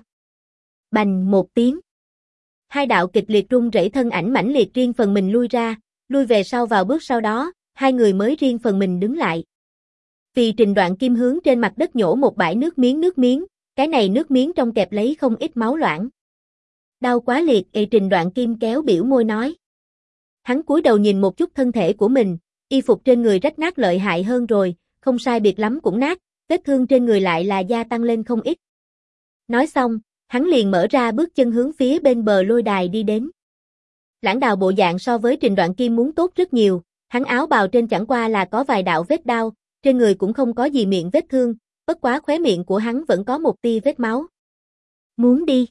Speaker 1: Bành một tiếng. Hai đạo kịch liệt rung rẩy thân ảnh mãnh liệt riêng phần mình lui ra, lui về sau vào bước sau đó, hai người mới riêng phần mình đứng lại. Vì Trình Đoạn Kim hướng trên mặt đất nhổ một bãi nước miếng, cái này nước miếng trong kẹp lấy không ít máu loãng. Đau quá liệt, Trình Đoạn Kim kéo biểu môi nói. Hắn cúi đầu nhìn một chút thân thể của mình, y phục trên người rách nát lợi hại hơn rồi, không sai biệt lắm cũng nát, vết thương trên người lại là gia tăng lên không ít. Nói xong, hắn liền mở ra bước chân hướng phía bên bờ lôi đài đi đến. Lãng Đào bộ dạng so với Trình Đoạn Kim muốn tốt rất nhiều, hắn áo bào trên chẳng qua là có vài đạo vết đao, trên người cũng không có gì miệng vết thương, bất quá khóe miệng của hắn vẫn có một tia vết máu. Muốn đi.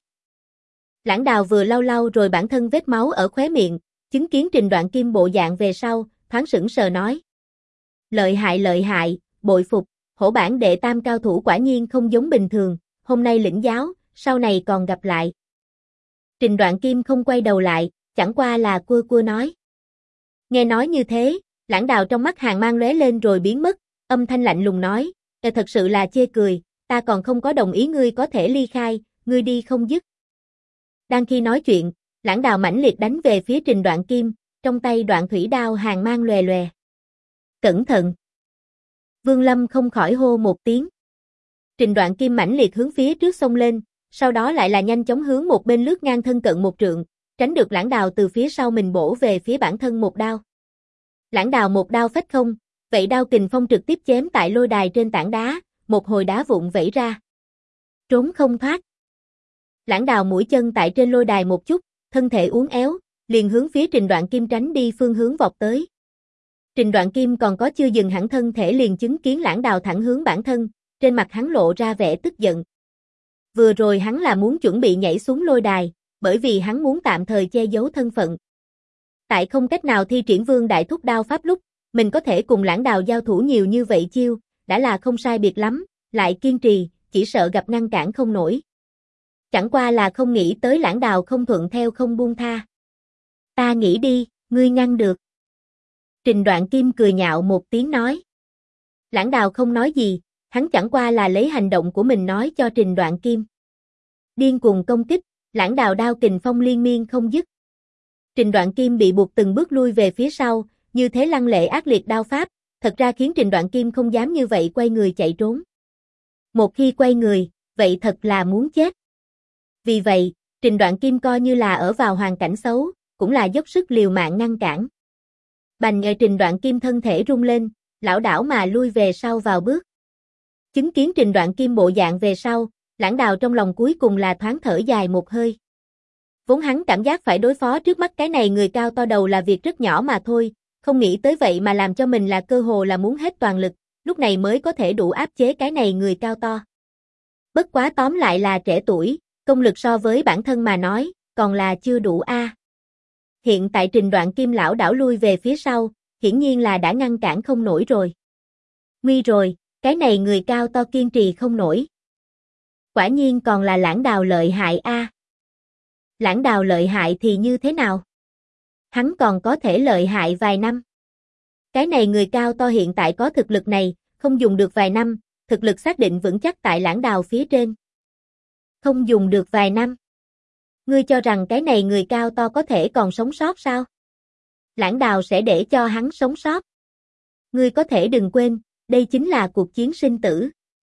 Speaker 1: Lãng Đào vừa lau lau rồi bản thân vết máu ở khóe miệng, chứng kiến Trình Đoạn Kim bộ dạng về sau, thoáng sững sờ nói. Lợi hại, bội phục, hổ bản đệ tam cao thủ quả nhiên không giống bình thường, hôm nay lĩnh giáo, sau này còn gặp lại. Trình Đoạn Kim không quay đầu lại, chẳng qua là cua nói. Nghe nói như thế, Lãng Đào trong mắt hàn mang lóe lên rồi biến mất, âm thanh lạnh lùng nói, thật sự là chê cười, ta còn không có đồng ý ngươi có thể ly khai, ngươi đi không dứt. Đang khi nói chuyện, Lãng Đào mãnh liệt đánh về phía Trình Đoạn Kim, trong tay đoạn thủy đao hàn mang lòe lòe. Cẩn thận! Vương Lâm không khỏi hô một tiếng. Trình Đoạn Kim mãnh liệt hướng phía trước xông lên, sau đó lại là nhanh chóng hướng một bên lướt ngang thân cận một trượng, tránh được Lãng Đào từ phía sau mình bổ về phía bản thân một đao. Lãng Đào một đao phách không, vậy đao kình phong trực tiếp chém tại lôi đài trên tảng đá, một hồi đá vụn vẩy ra. Trốn không thoát. Lãng Đào mũi chân tại trên lôi đài một chút, thân thể uốn éo, liền hướng phía Trình Đoạn Kim tránh đi phương hướng vọt tới. Trình Đoạn Kim còn có chưa dừng hẳn thân thể liền chứng kiến Lãng Đào thẳng hướng bản thân, trên mặt hắn lộ ra vẻ tức giận. Vừa rồi hắn là muốn chuẩn bị nhảy xuống lôi đài, bởi vì hắn muốn tạm thời che giấu thân phận. Tại không cách nào thi triển Vương Đại Thúc đao pháp lúc, mình có thể cùng Lãng Đào giao thủ nhiều như vậy chiêu, đã là không sai biệt lắm, lại kiên trì, chỉ sợ gặp ngăn cản không nổi. Chẳng qua là không nghĩ tới Lãng Đào không thuận theo không buông tha. Ta nghĩ đi, ngươi ngăn được. Trình Đoạn Kim cười nhạo một tiếng nói. Lãng Đào không nói gì, hắn chẳng qua là lấy hành động của mình nói cho Trình Đoạn Kim. Điên cuồng công kích, Lãng Đào đao kình phong liên miên không dứt. Trình Đoạn Kim bị buộc từng bước lui về phía sau, như thế lăng lệ ác liệt đao pháp, thật ra khiến Trình Đoạn Kim không dám như vậy quay người chạy trốn. Một khi quay người, vậy thật là muốn chết. Vì vậy, Trình Đoạn Kim coi như là ở vào hoàn cảnh xấu, cũng là dốc sức liều mạng ngăn cản. Bành Trình Đoạn Kim thân thể rung lên, lảo đảo mà lui về sau vào bước. Chứng kiến Trình Đoạn Kim bộ dạng về sau, Lãng Đào trong lòng cuối cùng là thoáng thở dài một hơi. Vốn hắn cảm giác phải đối phó trước mắt cái này người cao to đầu là việc rất nhỏ mà thôi, không nghĩ tới vậy mà làm cho mình là cơ hồ là muốn hết toàn lực, lúc này mới có thể đủ áp chế cái này người cao to. Bất quá tóm lại là trẻ tuổi, công lực so với bản thân mà nói, còn là chưa đủ a. Hiện tại Trình Đoạn Kim lão đảo lui về phía sau, hiển nhiên là đã ngăn cản không nổi rồi. Nguy rồi, cái này người cao to kiên trì không nổi. Quả nhiên còn là Lãng Đào lợi hại a. Lãng Đào lợi hại thì như thế nào? Hắn còn có thể lợi hại vài năm. Cái này người cao to hiện tại có thực lực này, không dùng được vài năm, thực lực xác định vững chắc tại Lãng Đào phía trên. Không dùng được vài năm. Ngươi cho rằng cái này người cao to có thể còn sống sót sao? Lãng Đào sẽ để cho hắn sống sót. Ngươi có thể đừng quên, đây chính là cuộc chiến sinh tử.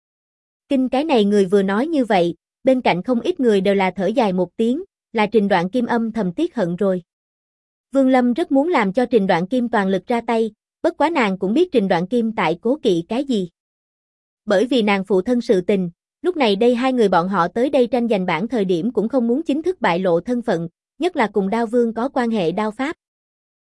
Speaker 1: Kinh cái này người vừa nói như vậy, bên cạnh không ít người đều là thở dài một tiếng, là Trình Đoạn Kim âm thầm tiếc hận rồi. Vương Lâm rất muốn làm cho Trình Đoạn Kim toàn lực ra tay, bất quá nàng cũng biết Trình Đoạn Kim tại cố kỵ cái gì. Bởi vì nàng phụ thân sự tình, lúc này đây hai người bọn họ tới đây tranh giành bảng thời điểm cũng không muốn chính thức bại lộ thân phận, nhất là cùng Đao Vương có quan hệ đao pháp.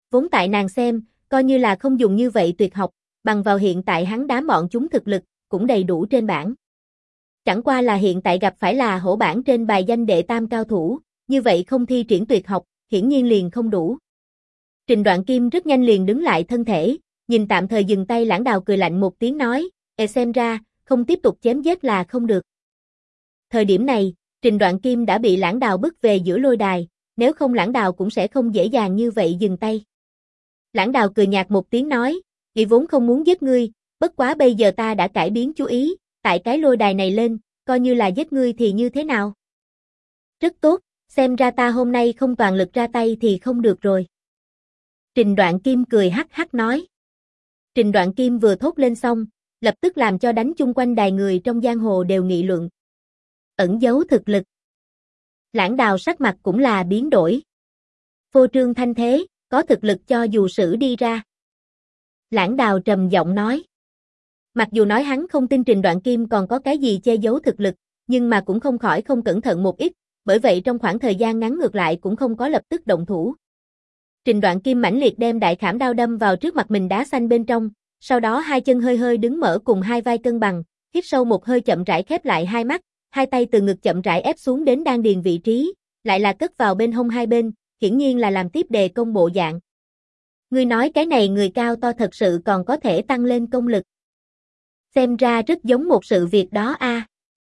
Speaker 1: vốn tại nàng xem, coi như là không dùng như vậy tuyệt học, bằng vào hiện tại hắn đám bọn chúng thực lực, cũng đầy đủ trên bảng. Chẳng qua là hiện tại gặp phải là hổ bảng trên bài danh đệ tam cao thủ, như vậy không thi triển tuyệt học, hiển nhiên liền không đủ. Trình Đoạn Kim rất nhanh liền đứng lại thân thể, nhìn tạm thời dừng tay Lãng Đào cười lạnh một tiếng nói, xem ra, không tiếp tục chém giết là không được. Thời điểm này, Trình Đoạn Kim đã bị Lãng Đào bức về giữa lôi đài, nếu không Lãng Đào cũng sẽ không dễ dàng như vậy dừng tay. Lãng Đào cười nhạt một tiếng nói, "Chị vốn không muốn giết ngươi, bất quá bây giờ ta đã cải biến chú ý, tại cái lôi đài này lên, coi như là giết ngươi thì như thế nào?" "Rất tốt, xem ra ta hôm nay không toàn lực ra tay thì không được rồi." Trình Đoạn Kim cười hắc hắc nói. Trình Đoạn Kim vừa thốt lên xong, lập tức làm cho đánh chung quanh đài người trong giang hồ đều nghị luận. Ẩn giấu thực lực. Lãng Đào sắc mặt cũng là biến đổi. Phô trương thanh thế, có thực lực cho dù sử đi ra. Lãng Đào trầm giọng nói. Mặc dù nói hắn không tin Trình Đoạn Kim còn có cái gì che giấu thực lực, nhưng mà cũng không khỏi không cẩn thận một ít, bởi vậy trong khoảng thời gian ngắn ngược lại cũng không có lập tức động thủ. Trình Đoạn Kim mãnh liệt đem đại khảm đao đâm vào trước mặt mình đá xanh bên trong, sau đó hai chân hơi hơi đứng mở cùng hai vai cân bằng, hít sâu một hơi chậm rãi khép lại hai mắt, hai tay từ ngực chậm rãi ép xuống đến đan điền vị trí, lại là cất vào bên hông hai bên, hiển nhiên là làm tiếp đề công bộ dạng. Ngươi nói cái này người cao to thật sự còn có thể tăng lên công lực. Xem ra rất giống một sự việc đó a.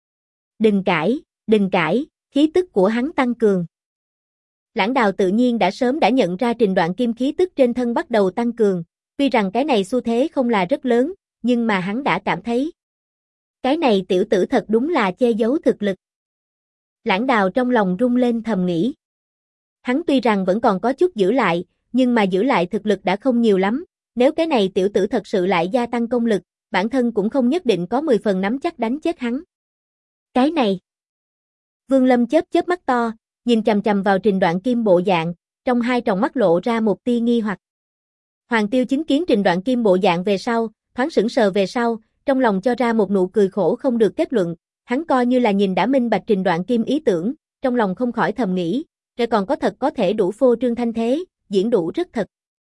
Speaker 1: Đừng cãi, khí tức của hắn tăng cường. Lãng Đào tự nhiên đã sớm đã nhận ra Trình Đoạn Kim khí tức trên thân bắt đầu tăng cường, tuy rằng cái này xu thế không là rất lớn, nhưng mà hắn đã cảm thấy. Cái này tiểu tử thật đúng là che giấu thực lực. Lãng Đào trong lòng rung lên thầm nghĩ. Hắn tuy rằng vẫn còn có chút giữ lại, nhưng mà giữ lại thực lực đã không nhiều lắm, nếu cái này tiểu tử thật sự lại gia tăng công lực, bản thân cũng không nhất định có 10 phần nắm chắc đánh chết hắn. Cái này. Vương Lâm chớp chớp mắt to, nhìn chằm chằm vào Trình Đoạn Kim bộ dạng, trong hai tròng mắt lộ ra một tia nghi hoặc. Hoàng Tiêu chứng kiến Trình Đoạn Kim bộ dạng về sau, thoáng sững sờ về sau, trong lòng cho ra một nụ cười khổ không được kết luận, hắn coi như là nhìn đã minh bạch Trình Đoạn Kim ý tưởng, trong lòng không khỏi thầm nghĩ, rồi còn có thật có thể đủ phô trương thanh thế, diễn đủ rất thật.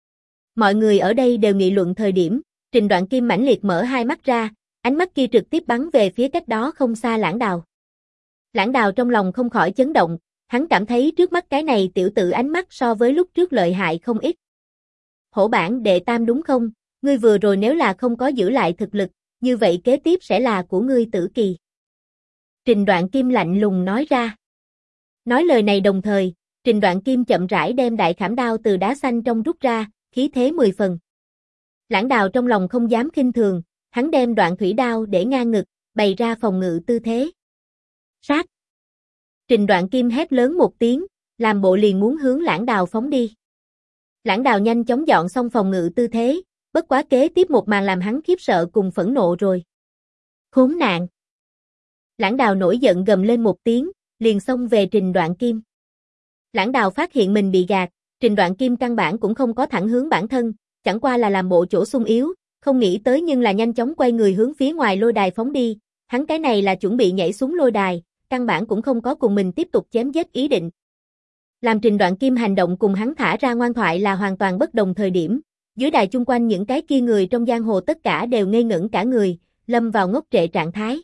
Speaker 1: Mọi người ở đây đều nghị luận thời điểm, Trình Đoạn Kim mãnh liệt mở hai mắt ra, ánh mắt kia trực tiếp bắn về phía cách đó không xa Lãng Đào. Lãng Đào trong lòng không khỏi chấn động, hắn cảm thấy trước mắt cái này tiểu tử ánh mắt so với lúc trước lợi hại không ít. Hổ bảng đệ tam đúng không? Ngươi vừa rồi nếu là không có giữ lại thực lực, như vậy kế tiếp sẽ là của ngươi Tử Kỳ. Trình Đoạn Kim lạnh lùng nói ra. Nói lời này đồng thời, Trình Đoạn Kim chậm rãi đem đại khảm đao từ đá xanh trong rút ra, khí thế 10 phần. Lãng Đào trong lòng không dám khinh thường, hắn đem đoạn thủy đao để ngang ngực, bày ra phòng ngự tư thế. Sát! Trình Đoạn Kim hét lớn một tiếng, làm bộ liền muốn hướng Lãng Đào phóng đi. Lãng Đào nhanh chóng dọn xong phòng ngự tư thế, bất quá kế tiếp một màn làm hắn khiếp sợ cùng phẫn nộ rồi. Khốn nạn! Lãng Đào nổi giận gầm lên một tiếng, liền xông về Trình Đoạn Kim. Lãng Đào phát hiện mình bị gạt, Trình Đoạn Kim căn bản cũng không có thẳng hướng bản thân, chẳng qua là làm bộ chỗ sung yếu, không nghĩ tới nhưng là nhanh chóng quay người hướng phía ngoài lôi đài phóng đi, hắn cái này là chuẩn bị nhảy xuống lôi đài, căn bản cũng không có cùng mình tiếp tục chém giết ý định. Làm Trình Đoạn Kim hành động cùng hắn thả ra ngoan thoại là hoàn toàn bất đồng thời điểm, dưới đài chung quanh những cái kia người trong giang hồ tất cả đều ngây ngẩn cả người, lâm vào ngốc trệ trạng thái.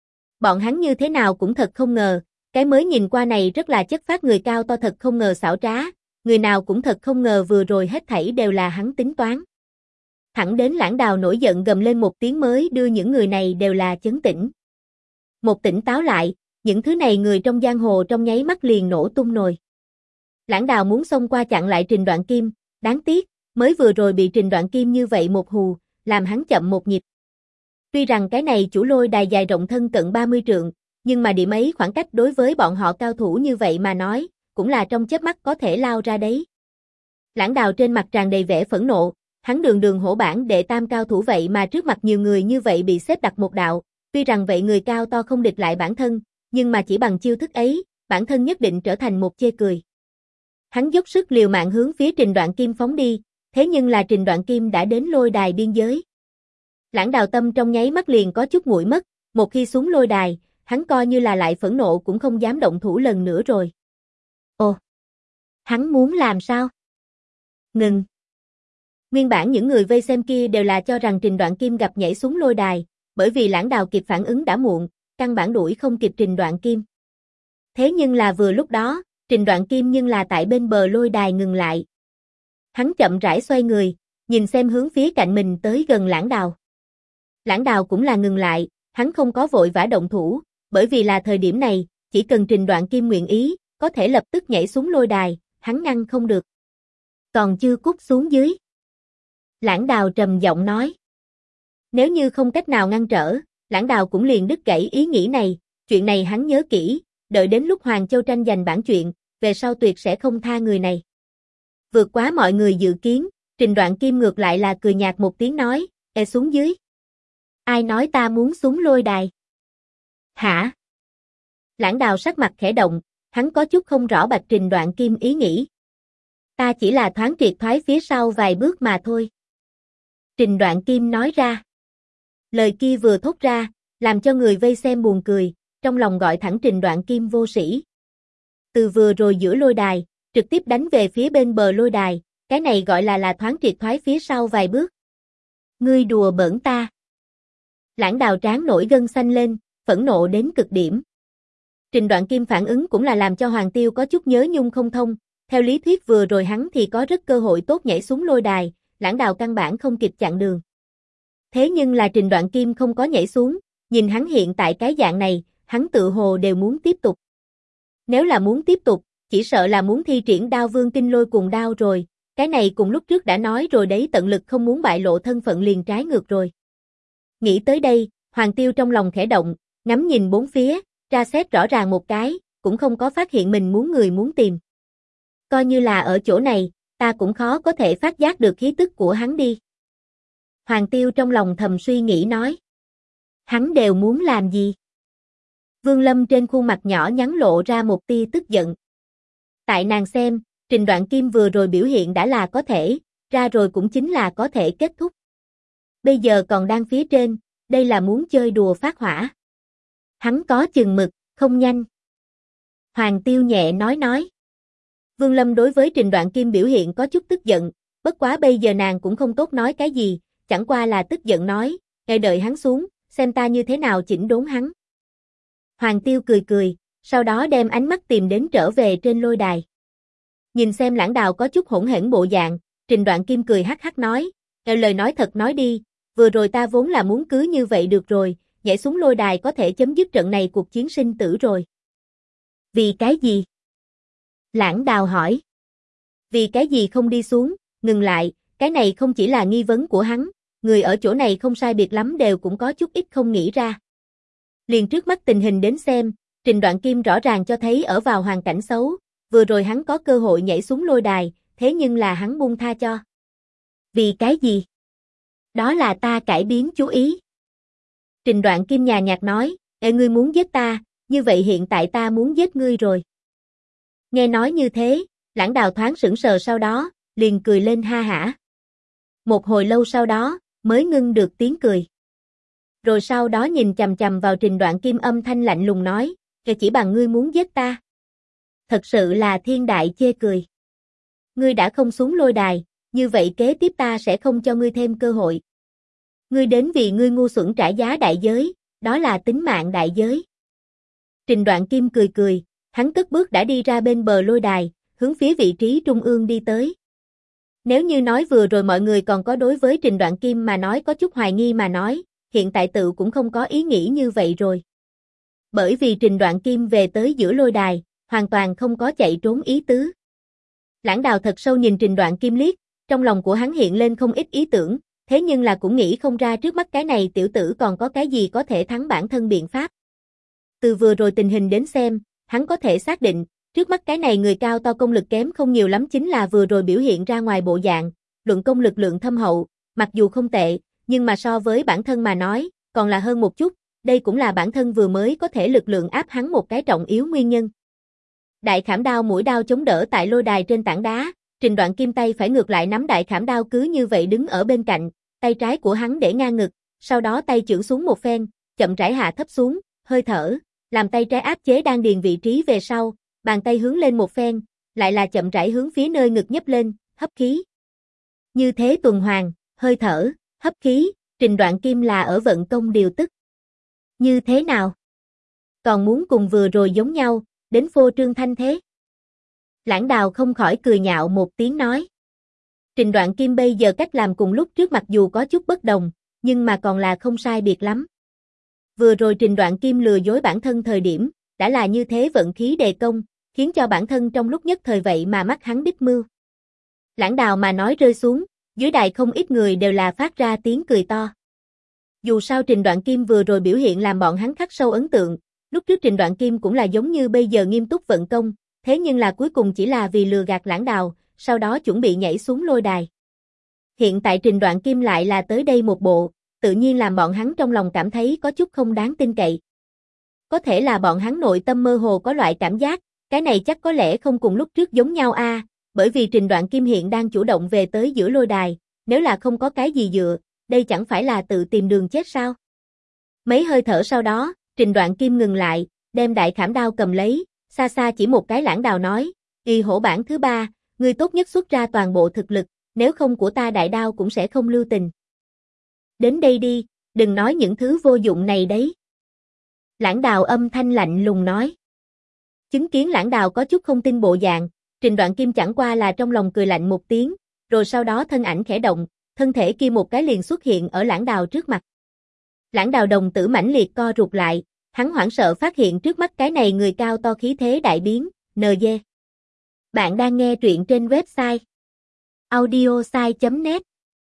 Speaker 1: Bọn hắn như thế nào cũng thật không ngờ, cái mới nhìn qua này rất là chất phác người cao to thật không ngờ xảo trá, người nào cũng thật không ngờ vừa rồi hết thảy đều là hắn tính toán. Thẳng đến Lãng Đào nổi giận gầm lên một tiếng mới đưa những người này đều là chấn tĩnh. Một tỉnh táo lại, những thứ này người trong giang hồ trong nháy mắt liền nổ tung nồi. Lãng Đào muốn xông qua chặn lại Trình Đoạn Kim, đáng tiếc, mới vừa rồi bị Trình Đoạn Kim như vậy một hù, làm hắn chậm một nhịp. Tuy rằng cái này chủ lôi đài dài rộng thân cận 30 trượng, nhưng mà điểm ấy khoảng cách đối với bọn họ cao thủ như vậy mà nói, cũng là trong chớp mắt có thể lao ra đấy. Lãng Đào trên mặt tràn đầy vẻ phẫn nộ, hắn đường đường hổ bảng đệ tam cao thủ vậy mà trước mặt nhiều người như vậy bị xếp đặt một đạo, tuy rằng vậy người cao to không địch lại bản thân, nhưng mà chỉ bằng chiêu thức ấy, bản thân nhất định trở thành một chê cười. Hắn dốc sức liều mạng hướng phía Trình Đoạn Kim phóng đi, thế nhưng là Trình Đoạn Kim đã đến lôi đài biên giới. Lãng Đào tâm trong nháy mắt liền có chút nguội mất, một khi xuống lôi đài, hắn coi như là lại phẫn nộ cũng không dám động thủ lần nữa rồi. Ồ! Hắn muốn làm sao? Ngừng. Nguyên bản những người vây xem kia đều là cho rằng Trình Đoạn Kim gặp nhảy xuống lôi đài, bởi vì Lãng Đào kịp phản ứng đã muộn, căn bản đuổi không kịp Trình Đoạn Kim. Thế nhưng là vừa lúc đó, Trình Đoạn Kim nhưng là tại bên bờ lôi đài ngừng lại. Hắn chậm rãi xoay người, nhìn xem hướng phía cạnh mình tới gần Lãng Đào. Lãng Đào cũng là ngừng lại, hắn không có vội vã động thủ, bởi vì là thời điểm này, chỉ cần Trình Đoạn Kim nguyện ý, có thể lập tức nhảy xuống lôi đài, hắn ngăn không được. Còn chưa cút xuống dưới. Lãng Đào trầm giọng nói. Nếu như không cách nào ngăn trở, Lãng Đào cũng liền đứt gãy ý nghĩ này, chuyện này hắn nhớ kỹ, đợi đến lúc Hoàng Châu tranh giành bản chuyện, về sau tuyệt sẽ không tha người này. Vượt quá mọi người dự kiến, Trình Đoạn Kim ngược lại là cười nhạt một tiếng nói, xuống dưới. Ai nói ta muốn xuống lôi đài? Hả? Lãng Đào sắc mặt khẽ động, hắn có chút không rõ bạch Trình Đoạn Kim ý nghĩ. Ta chỉ là thoáng triệt thoái phía sau vài bước mà thôi. Trình Đoạn Kim nói ra. Lời kia vừa thốt ra, làm cho người vây xem buồn cười, trong lòng gọi thẳng Trình Đoạn Kim vô sĩ. Từ vừa rồi giữa lôi đài, trực tiếp đánh về phía bên bờ lôi đài, cái này gọi là thoáng triệt thoái phía sau vài bước. Ngươi đùa bỡn ta. Lãng Đào trán nổi gân xanh lên, phẫn nộ đến cực điểm. Trình Đoạn Kim phản ứng cũng là làm cho Hoàng Tiêu có chút nhớ nhung không thông, theo lý thuyết vừa rồi hắn thì có rất cơ hội tốt nhảy xuống lôi đài, Lãng Đào căn bản không kịp chặn đường. Thế nhưng là Trình Đoạn Kim không có nhảy xuống, nhìn hắn hiện tại cái dạng này, hắn tự hồ đều muốn tiếp tục. Nếu là muốn tiếp tục, chỉ sợ là muốn thi triển Đao Vương Kinh Lôi cùng đao rồi, cái này cùng lúc trước đã nói rồi đấy, tận lực không muốn bại lộ thân phận liền trái ngược rồi. Nghĩ tới đây, Hoàng Tiêu trong lòng khẽ động, ngắm nhìn bốn phía, tra xét rõ ràng một cái, cũng không có phát hiện mình muốn người muốn tìm. Coi như là ở chỗ này, ta cũng khó có thể phát giác được khí tức của hắn đi. Hoàng Tiêu trong lòng thầm suy nghĩ nói. Hắn đều muốn làm gì? Vương Lâm trên khuôn mặt nhỏ nhắn lộ ra một tia tức giận. Tại nàng xem, Trình Đoạn Kim vừa rồi biểu hiện đã là có thể, ra rồi cũng chính là có thể kết thúc. Bây giờ còn đang phía trên, đây là muốn chơi đùa phát hỏa. Hắn có chừng mực, không nhanh. Hoàng Tiêu nhẹ nói. Vương Lâm đối với Trình Đoạn Kim biểu hiện có chút tức giận, bất quá bây giờ nàng cũng không tốt nói cái gì, chẳng qua là tức giận nói, ngay đợi hắn xuống, xem ta như thế nào chỉnh đốn hắn. Hoàng Tiêu cười, sau đó đem ánh mắt tìm đến trở về trên lôi đài. Nhìn xem Lãng Đào có chút hỗn hển bộ dạng, Trình Đoạn Kim cười hắc hắc nói, lời nói thật nói đi, vừa rồi ta vốn là muốn cứ như vậy được rồi, nhảy xuống lôi đài có thể chấm dứt trận này cuộc chiến sinh tử rồi. Vì cái gì? Lãng Đào hỏi. Vì cái gì không đi xuống, ngừng lại, cái này không chỉ là nghi vấn của hắn, người ở chỗ này không sai biệt lắm đều cũng có chút ít không nghĩ ra. Liền trước mắt tình hình đến xem, Trình Đoạn Kim rõ ràng cho thấy ở vào hoàn cảnh xấu, vừa rồi hắn có cơ hội nhảy xuống lôi đài, thế nhưng là hắn buông tha cho. Vì cái gì? Đó là ta cải biến chú ý. Trình Đoạn Kim nhàn nhạt nói, ngươi muốn giết ta, như vậy hiện tại ta muốn giết ngươi rồi. Nghe nói như thế, Lãng Đào thoáng sững sờ sau đó, liền cười lên ha hả. Một hồi lâu sau đó, mới ngưng được tiếng cười. Rồi sau đó nhìn chằm chằm vào Trình Đoạn Kim âm thanh lạnh lùng nói, chỉ bằng ngươi muốn giết ta. Thật sự là thiên đại chê cười. Ngươi đã không xuống lôi đài, như vậy kế tiếp ta sẽ không cho ngươi thêm cơ hội. Ngươi đến vì ngươi ngu xuẩn trả giá đại giới, đó là tính mạng đại giới. Trình Đoạn Kim cười, hắn cất bước đã đi ra bên bờ lôi đài, hướng phía vị trí trung ương đi tới. Nếu như nói vừa rồi mọi người còn có đối với Trình Đoạn Kim mà nói có chút hoài nghi mà nói, hiện tại tự cũng không có ý nghĩ như vậy rồi. Bởi vì Trình Đoạn Kim về tới giữa lôi đài, hoàn toàn không có chạy trốn ý tứ. Lãng Đào thật sâu nhìn Trình Đoạn Kim liếc, trong lòng của hắn hiện lên không ít ý tưởng, thế nhưng là cũng nghĩ không ra trước mắt cái này tiểu tử còn có cái gì có thể thắng bản thân biện pháp. Từ vừa rồi tình hình đến xem, hắn có thể xác định, trước mắt cái này người cao to công lực kém không nhiều lắm chính là vừa rồi biểu hiện ra ngoài bộ dạng, luận công lực lượng thâm hậu, mặc dù không tệ, nhưng mà so với bản thân mà nói, còn là hơn một chút, đây cũng là bản thân vừa mới có thể lực lượng áp hắn một cái trọng yếu nguyên nhân. Đại khảm đao mũi đao chống đỡ tại lôi đài trên tảng đá, Trình Đoạn Kim tay phải ngược lại nắm đại khảm đao cứ như vậy đứng ở bên cạnh, tay trái của hắn để ngang ngực, sau đó tay chưởng xuống một phen, chậm rãi hạ thấp xuống, hơi thở, làm tay trái áp chế đan điền vị trí về sau, bàn tay hướng lên một phen, lại là chậm rãi hướng phía nơi ngực nhấp lên, hấp khí. Như thế tuần hoàn, hơi thở, hấp khí, Trình Đoạn Kim là ở vận công điều tức. Như thế nào? Còn muốn cùng vừa rồi giống nhau, đến phô trương thanh thế. Lãng Đào không khỏi cười nhạo một tiếng nói. Trình Đoạn Kim bây giờ cách làm cùng lúc trước mặc dù có chút bất đồng, nhưng mà còn là không sai biệt lắm. Vừa rồi Trình Đoạn Kim lừa dối bản thân thời điểm, đã là như thế vận khí đề công, khiến cho bản thân trong lúc nhất thời vậy mà mắc hắn đích mưu. Lãng Đào mà nói rơi xuống, dưới đài không ít người đều là phát ra tiếng cười to. Dù sao Trình Đoạn Kim vừa rồi biểu hiện làm bọn hắn khắc sâu ấn tượng, lúc trước Trình Đoạn Kim cũng là giống như bây giờ nghiêm túc vận công, thế nhưng là cuối cùng chỉ là vì lừa gạt Lãng Đào, sau đó chuẩn bị nhảy xuống lôi đài. Hiện tại Trình Đoạn Kim lại là tới đây một bộ, tự nhiên làm bọn hắn trong lòng cảm thấy có chút không đáng tin cậy. Có thể là bọn hắn nội tâm mơ hồ có loại cảm giác, cái này chắc có lẽ không cùng lúc trước giống nhau a, bởi vì Trình Đoạn Kim hiện đang chủ động về tới giữa lôi đài, nếu là không có cái gì dựa, đây chẳng phải là tự tìm đường chết sao? Mấy hơi thở sau đó, Trình Đoạn Kim ngừng lại, đem đại khảm đao cầm lấy, xa xa chỉ một cái Lãng Đào nói, Y hổ bản thứ 3, ngươi tốt nhất xuất ra toàn bộ thực lực, nếu không của ta đại đao cũng sẽ không lưu tình. Đến đây đi, đừng nói những thứ vô dụng này đấy. Lãng Đào âm thanh lạnh lùng nói. Chứng kiến Lãng Đào có chút không tin bộ dạng, Trình Đoạn Kim chẳng qua là trong lòng cười lạnh một tiếng, rồi sau đó thân ảnh khẽ động, thân thể kia một cái liền xuất hiện ở Lãng Đào trước mặt. Lãng Đào đồng tử mãnh liệt co rụt lại, hắn hoảng sợ phát hiện trước mắt cái này người cao to khí thế đại biến, NG. Bạn đang nghe truyện trên website audiosai.net.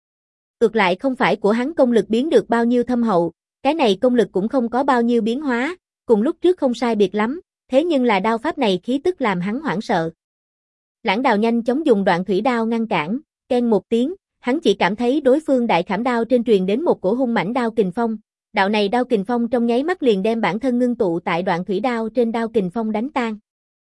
Speaker 1: Ngược lại không phải của hắn công lực biến được bao nhiêu thâm hậu, cái này công lực cũng không có bao nhiêu biến hóa, cùng lúc trước không sai biệt lắm, thế nhưng là đao pháp này khí tức làm hắn hoảng sợ. Lãng Đào nhanh chóng dùng đoạn thủy đao ngăn cản, keng một tiếng, hắn chỉ cảm thấy đối phương đại khảm đao trên truyền đến một cổ hung mãnh đao kình phong, đạo này đao kình phong trong nháy mắt liền đem bản thân ngưng tụ tại đoạn thủy đao trên đao kình phong đánh tan.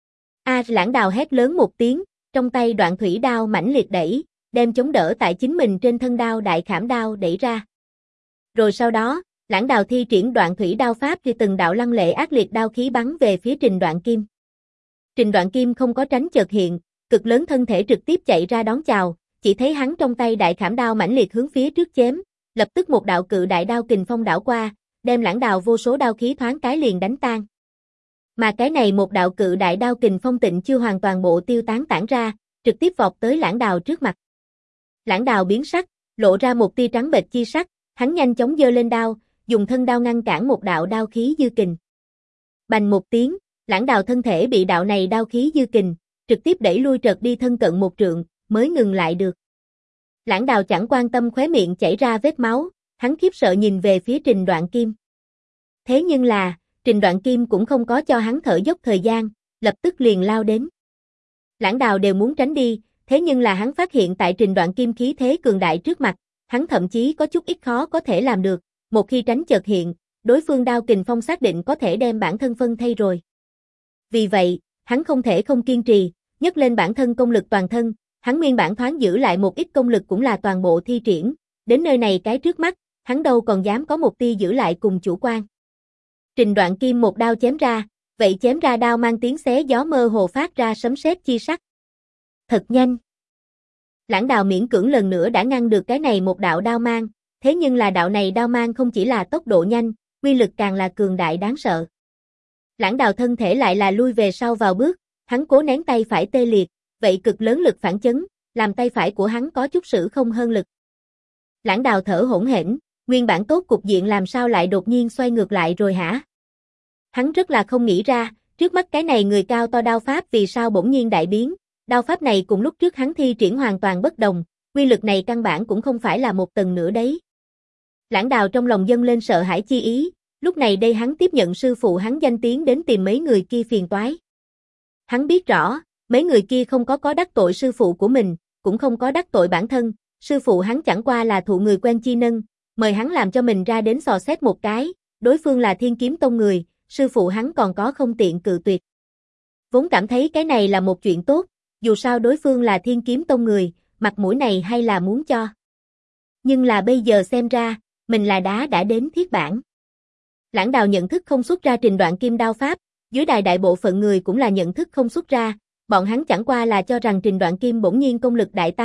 Speaker 1: Lãng Đào hét lớn một tiếng, trong tay đoạn thủy đao mãnh liệt đẩy, đem chống đỡ tại chính mình trên thân đao đại khảm đao đẩy ra. Rồi sau đó, Lãng Đào thi triển đoạn thủy đao pháp thì từng đạo lăng lệ ác liệt đao khí bắn về phía Trình Đoạn Kim. Trình Đoạn Kim không có tránh chợt hiện, cực lớn thân thể trực tiếp chạy ra đón chào, chỉ thấy hắn trong tay đại khảm đao mãnh liệt hướng phía trước chém, lập tức một đạo cự đại đao kình phong đảo qua, đem Lãng Đào vô số đao khí thoáng cái liền đánh tan. Mà cái này một đạo cự đại đao kình phong tịnh chưa hoàn toàn bộ tiêu tán tản ra, trực tiếp vọt tới Lãng Đào trước mặt. Lãng Đào biến sắc, lộ ra một tia trắng bệch chi sắc, hắn nhanh chóng giơ lên đao, dùng thân đao ngăn cản một đạo đao khí dư kình. Bành một tiếng, Lãng Đào thân thể bị đạo này đao khí dư kình, trực tiếp đẩy lui trật đi thân cận một trượng, mới ngừng lại được. Lãng Đào chẳng quan tâm khóe miệng chảy ra vết máu, hắn khiếp sợ nhìn về phía Trình Đoạn Kim. Thế nhưng là, Trình Đoạn Kim cũng không có cho hắn thở dốc thời gian, lập tức liền lao đến. Lãng Đào đều muốn tránh đi, thế nhưng là hắn phát hiện tại Trình Đoạn Kim khí thế cường đại trước mặt, hắn thậm chí có chút ít khó có thể làm được, một khi tránh chợt hiện, đối phương đao kình phong xác định có thể đem bản thân phân thây rồi. Vì vậy, hắn không thể không kiên trì, nhấc lên bản thân công lực toàn thân, hắn nguyên bản thoáng giữ lại một ít công lực cũng là toàn bộ thi triển, đến nơi này cái trước mắt, hắn đâu còn dám có một tia giữ lại cùng chủ quan. Trình Đoạn Kim một đao chém ra, vậy chém ra đao mang tiếng xé gió mơ hồ phát ra sấm sét chi sắc. Thật nhanh. Lãng Đào miễn cưỡng lần nữa đã ngăn được cái này một đạo đao mang, thế nhưng là đạo này đao mang không chỉ là tốc độ nhanh, uy lực càng là cường đại đáng sợ. Lãng Đào thân thể lại là lui về sau vào bước, hắn cố nén tay phải tê liệt, vậy cực lớn lực phản chấn, làm tay phải của hắn có chút sử không hơn lực. Lãng Đào thở hổn hển, nguyên bản tốt cục diện làm sao lại đột nhiên xoay ngược lại rồi hả? Hắn rất là không nghĩ ra, trước mắt cái này người cao to đao pháp vì sao bỗng nhiên đại biến, đao pháp này cùng lúc trước hắn thi triển hoàn toàn bất đồng, uy lực này căn bản cũng không phải là một tầng nữa đấy. Lãng Đào trong lòng dâng lên sợ hãi chi ý, lúc này đây hắn tiếp nhận sư phụ hắn danh tiếng đến tìm mấy người kia phiền toái. Hắn biết rõ, mấy người kia không có đắc tội sư phụ của mình, cũng không có đắc tội bản thân, sư phụ hắn chẳng qua là thụ người quen chi nâng, mời hắn làm cho mình ra đến dò xét một cái, đối phương là Thiên Kiếm Tông người, sư phụ hắn còn có không tiện cự tuyệt. Vốn cảm thấy cái này là một chuyện tốt, dù sao đối phương là Thiên Kiếm Tông người, mặt mũi này hay là muốn cho. Nhưng là bây giờ xem ra, mình là đá đã đến thiết bản. Lãng Đào nhận thức không xuất ra Trình Đoạn Kim đao pháp, dưới đài đại bộ phận người cũng là nhận thức không xuất ra, bọn hắn chẳng qua là cho rằng Trình Đoạn Kim bỗng nhiên công lực đại tăng,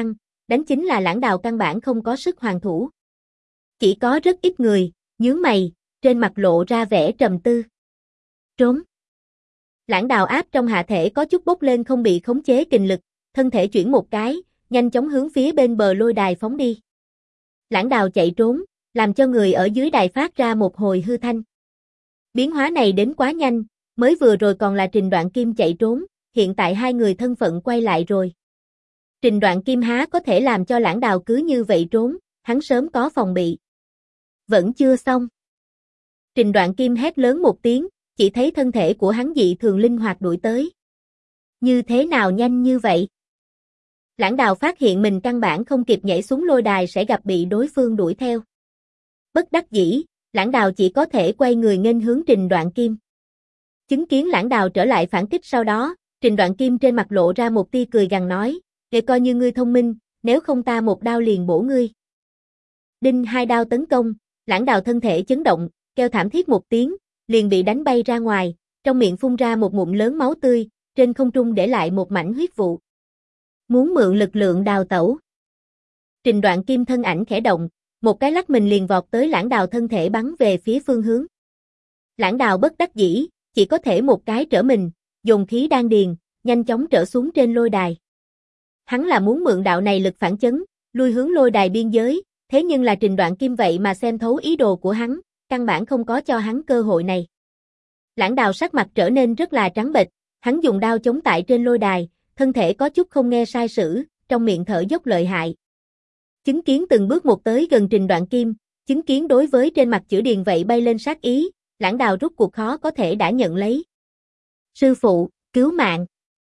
Speaker 1: đánh chính là Lãng Đào căn bản không có sức hoàn thủ. Chỉ có rất ít người, nhướng mày, trên mặt lộ ra vẻ trầm tư. Trốn. Lãng Đào áp trong hạ thể có chút bốc lên không bị khống chế kình lực, thân thể chuyển một cái, nhanh chóng hướng phía bên bờ lôi đài phóng đi. Lãng Đào chạy trốn, làm cho người ở dưới đài phát ra một hồi hư thanh. Biến hóa này đến quá nhanh, mới vừa rồi còn là Trình Đoạn Kim chạy trốn, hiện tại hai người thân phận quay lại rồi. Trình Đoạn Kim há có thể làm cho Lãng Đào cứ như vậy trốn, hắn sớm có phòng bị. Vẫn chưa xong. Trình Đoạn Kim hét lớn một tiếng, chỉ thấy thân thể của hắn dị thường linh hoạt đuổi tới. Như thế nào nhanh như vậy? Lãng Đào phát hiện mình căn bản không kịp nhảy xuống lôi đài sẽ gặp bị đối phương đuổi theo. Bất đắc dĩ, Lãng Đào chỉ có thể quay người nghênh hướng Trình Đoạn Kim. Chứng kiến Lãng Đào trở lại phản kích sau đó, Trình Đoạn Kim trên mặt lộ ra một tia cười gằn nói, để coi như ngươi thông minh, nếu không ta một đao liền bổ ngươi. Đinh hai đao tấn công, Lãng Đào thân thể chấn động, kêu thảm thiết một tiếng, liền bị đánh bay ra ngoài, trong miệng phun ra một ngụm lớn máu tươi, trên không trung để lại một mảnh huyết vụ. Muốn mượn lực lượng đào tẩu. Trình Đoạn Kim thân ảnh khẽ động, một cái lắc mình liền vọt tới Lãng Đào thân thể bắn về phía phương hướng. Lãng Đào bất đắc dĩ, chỉ có thể một cái trở mình, dồn khí đan điền, nhanh chóng trở xuống trên lôi đài. Hắn là muốn mượn đạo này lực phản chấn, lui hướng lôi đài biên giới, thế nhưng là Trình Đoạn Kim vậy mà xem thấu ý đồ của hắn, căn bản không có cho hắn cơ hội này. Lãng Đào sắc mặt trở nên rất là trắng bệch, hắn dùng đao chống tại trên lôi đài, thân thể có chút không nghe sai sử, trong miệng thở dốc lợi hại. Chứng kiến từng bước một tới gần Trình Đoạn Kim, chứng kiến đối với trên mặt chữ điền vậy bay lên sát ý, Lãng Đào rút cuộc khó có thể đã nhận lấy. Sư phụ, cứu mạng.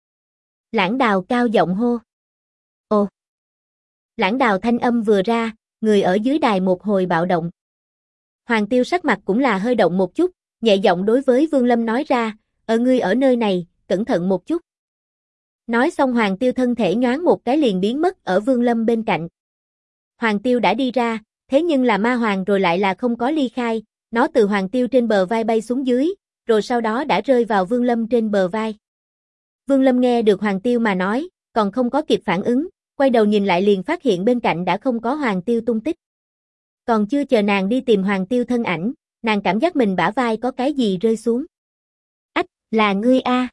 Speaker 1: Lãng Đào cao giọng hô. Ồ. Lãng Đào thanh âm vừa ra, người ở dưới đài một hồi bạo động. Hoàng Tiêu sắc mặt cũng là hơi động một chút, nhẹ giọng đối với Vương Lâm nói ra, ngươi ở nơi này, cẩn thận một chút. Nói xong Hoàng Tiêu thân thể nhoáng một cái liền biến mất ở Vương Lâm bên cạnh. Hoàng Tiêu đã đi ra, thế nhưng là ma hoàng rồi lại là không có ly khai, nó từ Hoàng Tiêu trên bờ vai bay xuống dưới, rồi sau đó đã rơi vào Vương Lâm trên bờ vai. Vương Lâm nghe được Hoàng Tiêu mà nói, còn không có kịp phản ứng, quay đầu nhìn lại liền phát hiện bên cạnh đã không có Hoàng Tiêu tung tích. Còn chưa chờ nàng đi tìm Hoàng Tiêu thân ảnh, nàng cảm giác mình bả vai có cái gì rơi xuống. Ách, là ngươi a.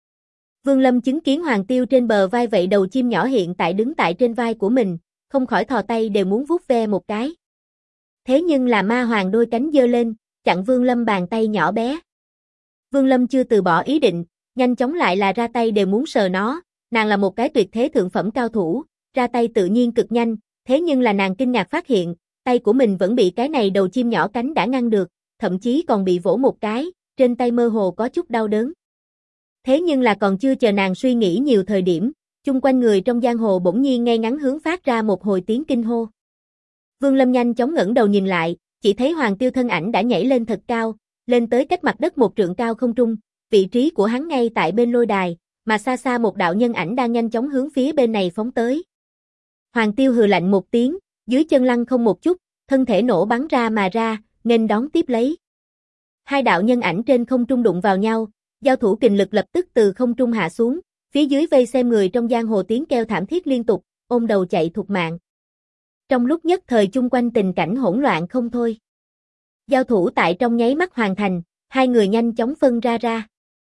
Speaker 1: Vương Lâm chứng kiến Hoàng Tiêu trên bờ vai vậy đầu chim nhỏ hiện tại đứng tại trên vai của mình, không khỏi thò tay đều muốn vuốt ve một cái. Thế nhưng là ma hoàng đôi cánh giơ lên, chặn Vương Lâm bàn tay nhỏ bé. Vương Lâm chưa từ bỏ ý định, nhanh chóng lại là ra tay đều muốn sờ nó, nàng là một cái tuyệt thế thượng phẩm cao thủ, ra tay tự nhiên cực nhanh, thế nhưng là nàng kinh ngạc phát hiện, tay của mình vẫn bị cái này đầu chim nhỏ cánh đã ngăn được, thậm chí còn bị vỗ một cái, trên tay mơ hồ có chút đau đớn. Thế nhưng là còn chưa chờ nàng suy nghĩ nhiều thời điểm, chung quanh người trong giang hồ bỗng nhiên ngay ngắn hướng phát ra một hồi tiếng kinh hô. Vương Lâm nhanh chóng ngẩng đầu nhìn lại, chỉ thấy Hoàng Tiêu thân ảnh đã nhảy lên thật cao, lên tới cách mặt đất một trượng cao không trung, vị trí của hắn ngay tại bên lôi đài, mà xa xa một đạo nhân ảnh đang nhanh chóng hướng phía bên này phóng tới. Hoàng Tiêu hừ lạnh một tiếng, dưới chân lăng không một chút, thân thể nổ bắn ra mà ra, nghênh đón tiếp lấy. Hai đạo nhân ảnh trên không trung đụng vào nhau, giao thủ kình lực lập tức từ không trung hạ xuống, phía dưới vây xem người trong giang hồ tiếng kêu thảm thiết liên tục, ôm đầu chạy thục mạng. Trong lúc nhất thời chung quanh tình cảnh hỗn loạn không thôi. Giao thủ tại trong nháy mắt hoàn thành, hai người nhanh chóng phân ra.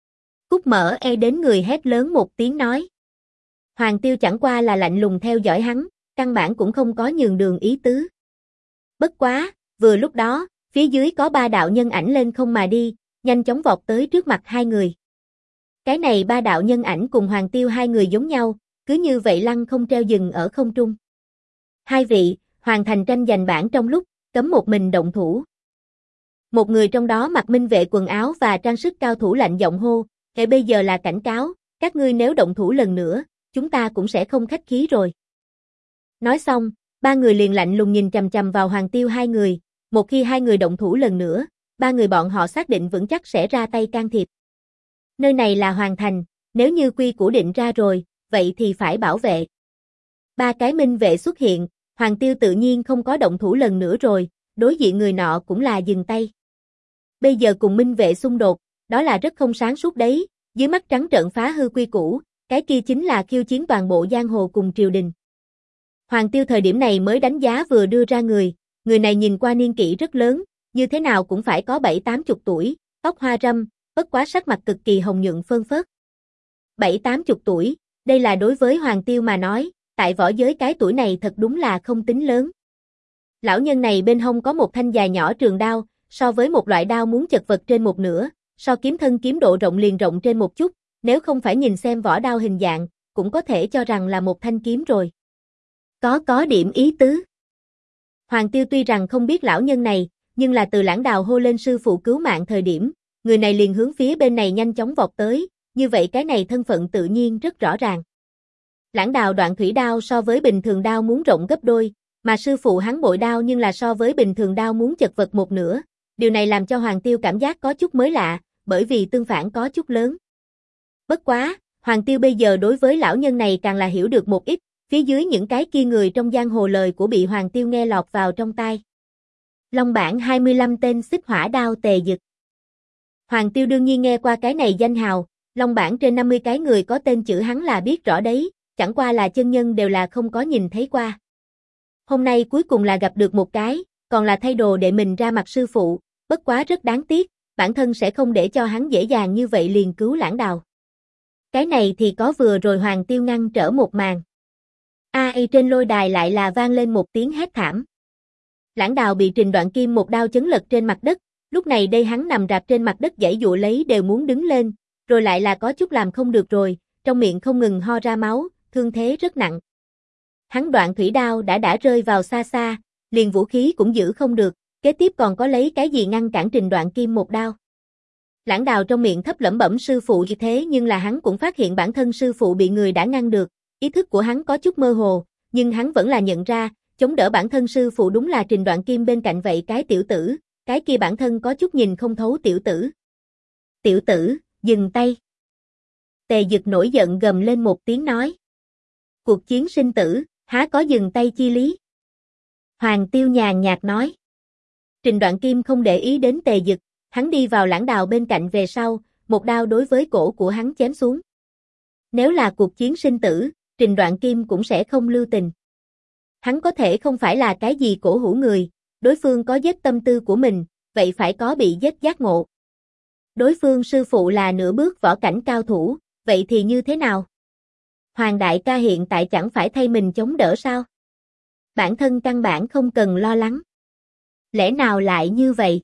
Speaker 1: Cúc Mở đến người hét lớn một tiếng nói. Hoàng Tiêu chẳng qua là lạnh lùng theo dõi hắn, căn bản cũng không có nhường đường ý tứ. Bất quá, vừa lúc đó, phía dưới có ba đạo nhân ảnh lên không mà đi, nhanh chóng vọt tới trước mặt hai người. Cái này ba đạo nhân ảnh cùng Hoàng Tiêu hai người giống nhau, cứ như vậy lăng không treo dừng ở không trung. Hai vị, hoàn thành tranh giành bảng trong lúc, cấm một mình động thủ. Một người trong đó mặc minh vệ quần áo và trang sức cao thủ lạnh giọng hô, bây giờ là cảnh cáo, các ngươi nếu động thủ lần nữa, chúng ta cũng sẽ không khách khí rồi. Nói xong, ba người liền lạnh lùng nhìn chằm chằm vào Hoàng Tiêu hai người, một khi hai người động thủ lần nữa, ba người bọn họ xác định vững chắc sẽ ra tay can thiệp. Nơi này là Hoàng Thành, nếu như quy củ định ra rồi, vậy thì phải bảo vệ. Ba cái minh vệ xuất hiện, Hoàng Tiêu tự nhiên không có động thủ lần nữa rồi, đối diện người nọ cũng là dừng tay. Bây giờ cùng minh vệ xung đột, đó là rất không sáng suốt đấy, dưới mắt trắng trợn phá hư quy củ, cái kia chính là khiêu chiến toàn bộ giang hồ cùng triều đình. Hoàng Tiêu thời điểm này mới đánh giá vừa đưa ra người này nhìn qua niên kỷ rất lớn, như thế nào cũng phải có 7-80 tuổi, tóc hoa râm, bất quá sắc mặt cực kỳ hồng nhuận phơn phớt. 7-80 tuổi, đây là đối với Hoàng Tiêu mà nói, tại võ giới cái tuổi này thật đúng là không tính lớn. Lão nhân này bên hông có một thanh dài nhỏ trường đao, so với một loại đao muốn chật vật trên một nửa, so kiếm thân kiếm độ rộng liền rộng trên một chút, nếu không phải nhìn xem vỏ đao hình dạng, cũng có thể cho rằng là một thanh kiếm rồi. Có điểm ý tứ. Hoàng Tiêu tuy rằng không biết lão nhân này, nhưng là từ Lãng Đào hô lên sư phụ cứu mạng thời điểm, người này liền hướng phía bên này nhanh chóng vọt tới, như vậy cái này thân phận tự nhiên rất rõ ràng. Lãng Đào đoạn thủy đao so với bình thường đao muốn rộng gấp đôi, mà sư phụ hắn bội đao nhưng là so với bình thường đao muốn chật vật một nửa, điều này làm cho Hoàng Tiêu cảm giác có chút mới lạ, bởi vì tương phản có chút lớn. Bất quá, Hoàng Tiêu bây giờ đối với lão nhân này càng là hiểu được một ít, phía dưới những cái kia người trong giang hồ lời của bị Hoàng Tiêu nghe lọt vào trong tai. Long bảng 25 tên xích hỏa đao Tề Dực. Hoàng Tiêu đương nhiên nghe qua cái này danh hào, Long bảng trên 50 cái người có tên chữ hắn là biết rõ đấy, chẳng qua là chân nhân đều là không có nhìn thấy qua. Hôm nay cuối cùng là gặp được một cái, còn là thay đồ để mình ra mặt sư phụ, bất quá rất đáng tiếc, bản thân sẽ không để cho hắn dễ dàng như vậy liền cứu Lãng Đào. Cái này thì có vừa rồi Hoàng Tiêu ngăn trở một màn. Ai trên lôi đài lại là vang lên một tiếng hét thảm. Lãng Đào bị Trình Đoạn Kim một đao chấn lật trên mặt đất, lúc này đây hắn nằm rạp trên mặt đất giãy giụa lấy đều muốn đứng lên, rồi lại là có chút làm không được rồi, trong miệng không ngừng ho ra máu, thương thế rất nặng. Hắn đoạn thủy đao đã rơi vào xa xa, liền vũ khí cũng giữ không được, kế tiếp còn có lấy cái gì ngăn cản Trình Đoạn Kim một đao. Lãng Đào trong miệng thấp lẩm bẩm sư phụ như thế nhưng là hắn cũng phát hiện bản thân sư phụ bị người đã ngăn được, ý thức của hắn có chút mơ hồ, nhưng hắn vẫn là nhận ra, chống đỡ bản thân sư phụ đúng là Trình Đoạn Kim bên cạnh vậy cái tiểu tử, cái kia bản thân có chút nhìn không thấu tiểu tử. Tiểu tử, dừng tay. Tề Dực nổi giận gầm lên một tiếng nói. Cuộc chiến sinh tử, há có dừng tay chi lý. Hoàng Tiêu nhàn nhạt nói. Trình Đoạn Kim không để ý đến Tề Dực, hắn đi vào Lãng Đào bên cạnh về sau, một đao đối với cổ của hắn chém xuống. Nếu là cuộc chiến sinh tử, Trình Đoạn Kim cũng sẽ không lưu tình. Hắn có thể không phải là cái gì cổ hủ người, đối phương có giết tâm tư của mình, vậy phải có bị giết giác ngộ. Đối phương sư phụ là nửa bước võ cảnh cao thủ, vậy thì như thế nào? Hoàng đại ca hiện tại chẳng phải thay mình chống đỡ sao? Bản thân căn bản không cần lo lắng. Lẽ nào lại như vậy?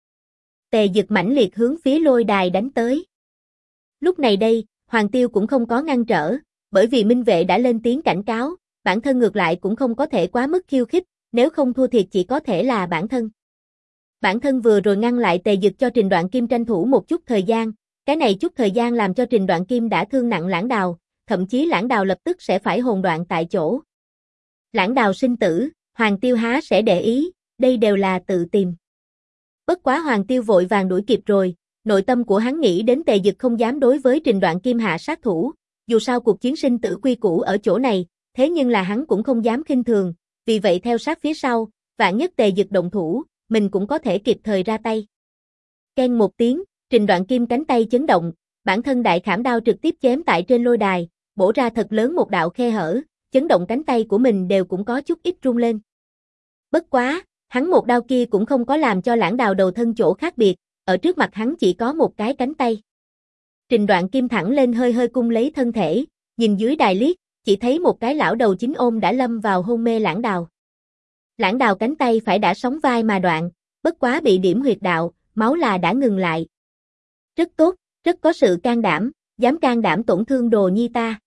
Speaker 1: Tề Dực mãnh liệt hướng phía lôi đài đánh tới. Lúc này đây, Hoàng Tiêu cũng không có ngăn trở, bởi vì Minh Vệ đã lên tiếng cảnh cáo, bản thân ngược lại cũng không có thể quá mức khiêu khích, nếu không thua thiệt chỉ có thể là bản thân. Bản thân vừa rồi ngăn lại Tề Dực cho Trình Đoạn Kim tranh thủ một chút thời gian, cái này chút thời gian làm cho Trình Đoạn Kim đã thương nặng Lãng Đào, thậm chí Lãng Đào lập tức sẽ phải hồn đoạn tại chỗ. Lãng Đào sinh tử, Hoàng Tiêu há sẽ để ý, đây đều là tự tìm. Bất quá Hoàng Tiêu vội vàng đuổi kịp rồi, nội tâm của hắn nghĩ đến Tề Dực không dám đối với Trình Đoạn Kim hạ sát thủ, dù sao cuộc chiến sinh tử quy củ ở chỗ này, thế nhưng là hắn cũng không dám khinh thường, vì vậy theo sát phía sau, vạn nhất Tề Dực động thủ, mình cũng có thể kịp thời ra tay. Keng một tiếng, Trình Đoạn Kim cánh tay chấn động, bản thân đại khảm đao trực tiếp chém tại trên lôi đài, bổ ra thật lớn một đạo khe hở, chấn động cánh tay của mình đều cũng có chút ít rung lên. Bất quá, hắn một đao kia cũng không có làm cho Lãng Đào đầu thân chỗ khác biệt, ở trước mặt hắn chỉ có một cái cánh tay. Trình Đoạn Kim thẳng lên hơi hơi cung lấy thân thể, nhìn dưới đài liếc, chỉ thấy một cái lão đầu chính ôm đã lâm vào hôn mê Lãng Đào. Lãng Đào cánh tay phải đã sóng vai mà đoạn, bất quá bị điểm huyệt đạo, máu là đã ngừng lại. Rất tốt, rất có sự can đảm, dám can đảm tổn thương đồ nhi ta.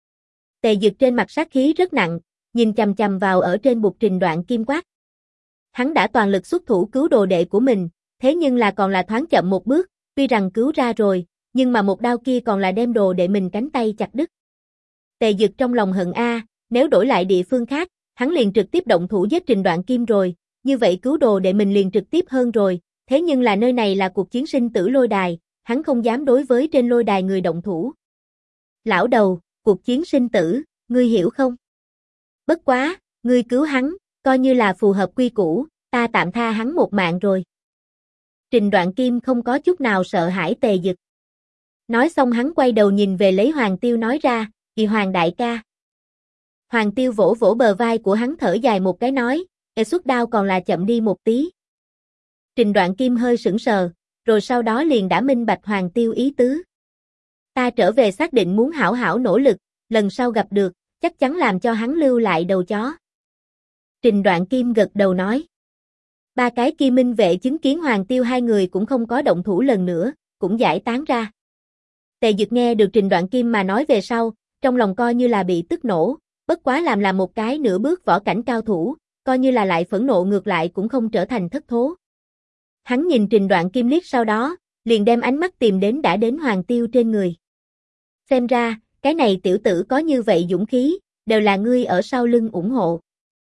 Speaker 1: Tề Dực trên mặt sát khí rất nặng, nhìn chằm chằm vào ở trên bục Trình Đoạn Kim quát. Hắn đã toàn lực xuất thủ cứu đồ đệ của mình, thế nhưng là còn là thoáng chậm một bước, tuy rằng cứu ra rồi, nhưng mà một đao kia còn là đem đồ đệ mình cánh tay chặt đứt. Tề Dực trong lòng hận nếu đổi lại địa phương khác, hắn liền trực tiếp động thủ giết Trình Đoạn Kim rồi, như vậy cứu đồ đệ mình liền trực tiếp hơn rồi, thế nhưng là nơi này là cuộc chiến sinh tử lôi đài, hắn không dám đối với trên lôi đài người động thủ. Lão đầu, cuộc chiến sinh tử, ngươi hiểu không? Bất quá, ngươi cứu hắn, coi như là phù hợp quy củ, ta tạm tha hắn một mạng rồi. Trình Đoạn Kim không có chút nào sợ hãi Tề Dực. Nói xong hắn quay đầu nhìn về lấy Hoàng Tiêu nói ra, "Kỳ Hoàng đại ca." Hoàng Tiêu vỗ vỗ bờ vai của hắn thở dài một cái nói, xuất đao còn là chậm đi một tí. Trình Đoạn Kim hơi sững sờ, rồi sau đó liền đã minh bạch Hoàng Tiêu ý tứ. Ta trở về xác định muốn hảo hảo nỗ lực, lần sau gặp được, chắc chắn làm cho hắn lưu lại đầu chó. Trình Đoạn Kim gật đầu nói. Ba cái Kim Minh vệ chứng kiến Hoàng Tiêu hai người cũng không có động thủ lần nữa, cũng giải tán ra. Tề Dực nghe được Trình Đoạn Kim mà nói về sau, trong lòng coi như là bị tức nổ, bất quá làm một cái nửa bước võ cảnh cao thủ, coi như là lại phẫn nộ ngược lại cũng không trở thành thất thố. Hắn nhìn Trình Đoạn Kim liếc sau đó, liền đem ánh mắt tìm đến đã đến Hoàng Tiêu trên người. Xem ra, cái này tiểu tử có như vậy dũng khí, đều là ngươi ở sau lưng ủng hộ.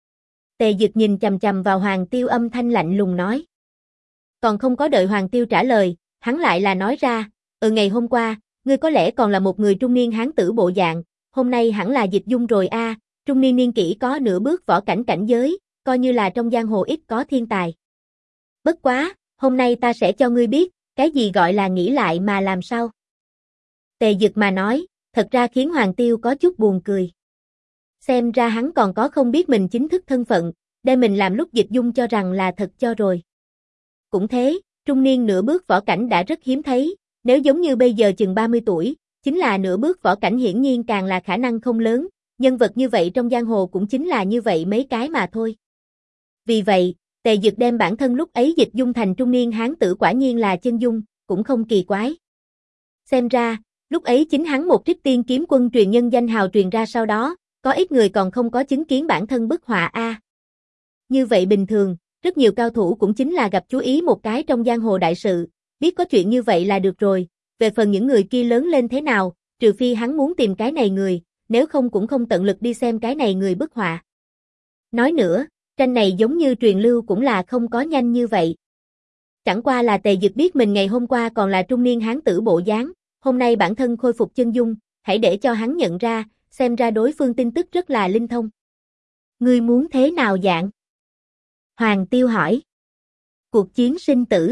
Speaker 1: Tề Dực nhìn chằm chằm vào Hoàng Tiêu âm thanh lạnh lùng nói. Còn không có đợi Hoàng Tiêu trả lời, hắn lại là nói ra, ngày hôm qua, ngươi có lẽ còn là một người trung niên hán tử bộ dạng, hôm nay hẳn là Dịch Dung rồi a, trung niên niên kỷ có nửa bước võ cảnh cảnh giới, coi như là trong giang hồ ít có thiên tài. Bất quá, hôm nay ta sẽ cho ngươi biết, cái gì gọi là nghĩ lại mà làm sao. Tề Dực mà nói, thật ra khiến Hoàng Tiêu có chút buồn cười. Xem ra hắn còn có không biết mình chính thức thân phận, đem mình làm lúc Dịch Dung cho rằng là thật cho rồi. Cũng thế, trung niên nửa bước võ cảnh đã rất hiếm thấy, nếu giống như bây giờ chừng 30 tuổi, chính là nửa bước võ cảnh hiển nhiên càng là khả năng không lớn, nhân vật như vậy trong giang hồ cũng chính là như vậy mấy cái mà thôi. Vì vậy, Tề Dực đem bản thân lúc ấy Dịch Dung thành trung niên hán tử quả nhiên là chân dung, cũng không kỳ quái. Xem ra, lúc ấy chính hắn một trích tiên kiếm quân truyền nhân danh hào truyền ra sau đó, có ít người còn không có chứng kiến bản thân bức họa a. Như vậy bình thường, rất nhiều cao thủ cũng chính là gặp chú ý một cái trong giang hồ đại sự, biết có chuyện như vậy là được rồi, về phần những người kia lớn lên thế nào, trừ phi hắn muốn tìm cái này người, nếu không cũng không tận lực đi xem cái này người bức họa. Nói nữa, tranh này giống như truyền lưu cũng là không có nhanh như vậy. Chẳng qua là Tề Dực biết mình ngày hôm qua còn là trung niên hán tử bộ dáng, hôm nay bản thân khôi phục chân dung, hãy để cho hắn nhận ra, xem ra đối phương tin tức rất là linh thông. Ngươi muốn thế nào dạng? Hoàng Tiêu hỏi. Cuộc chiến sinh tử.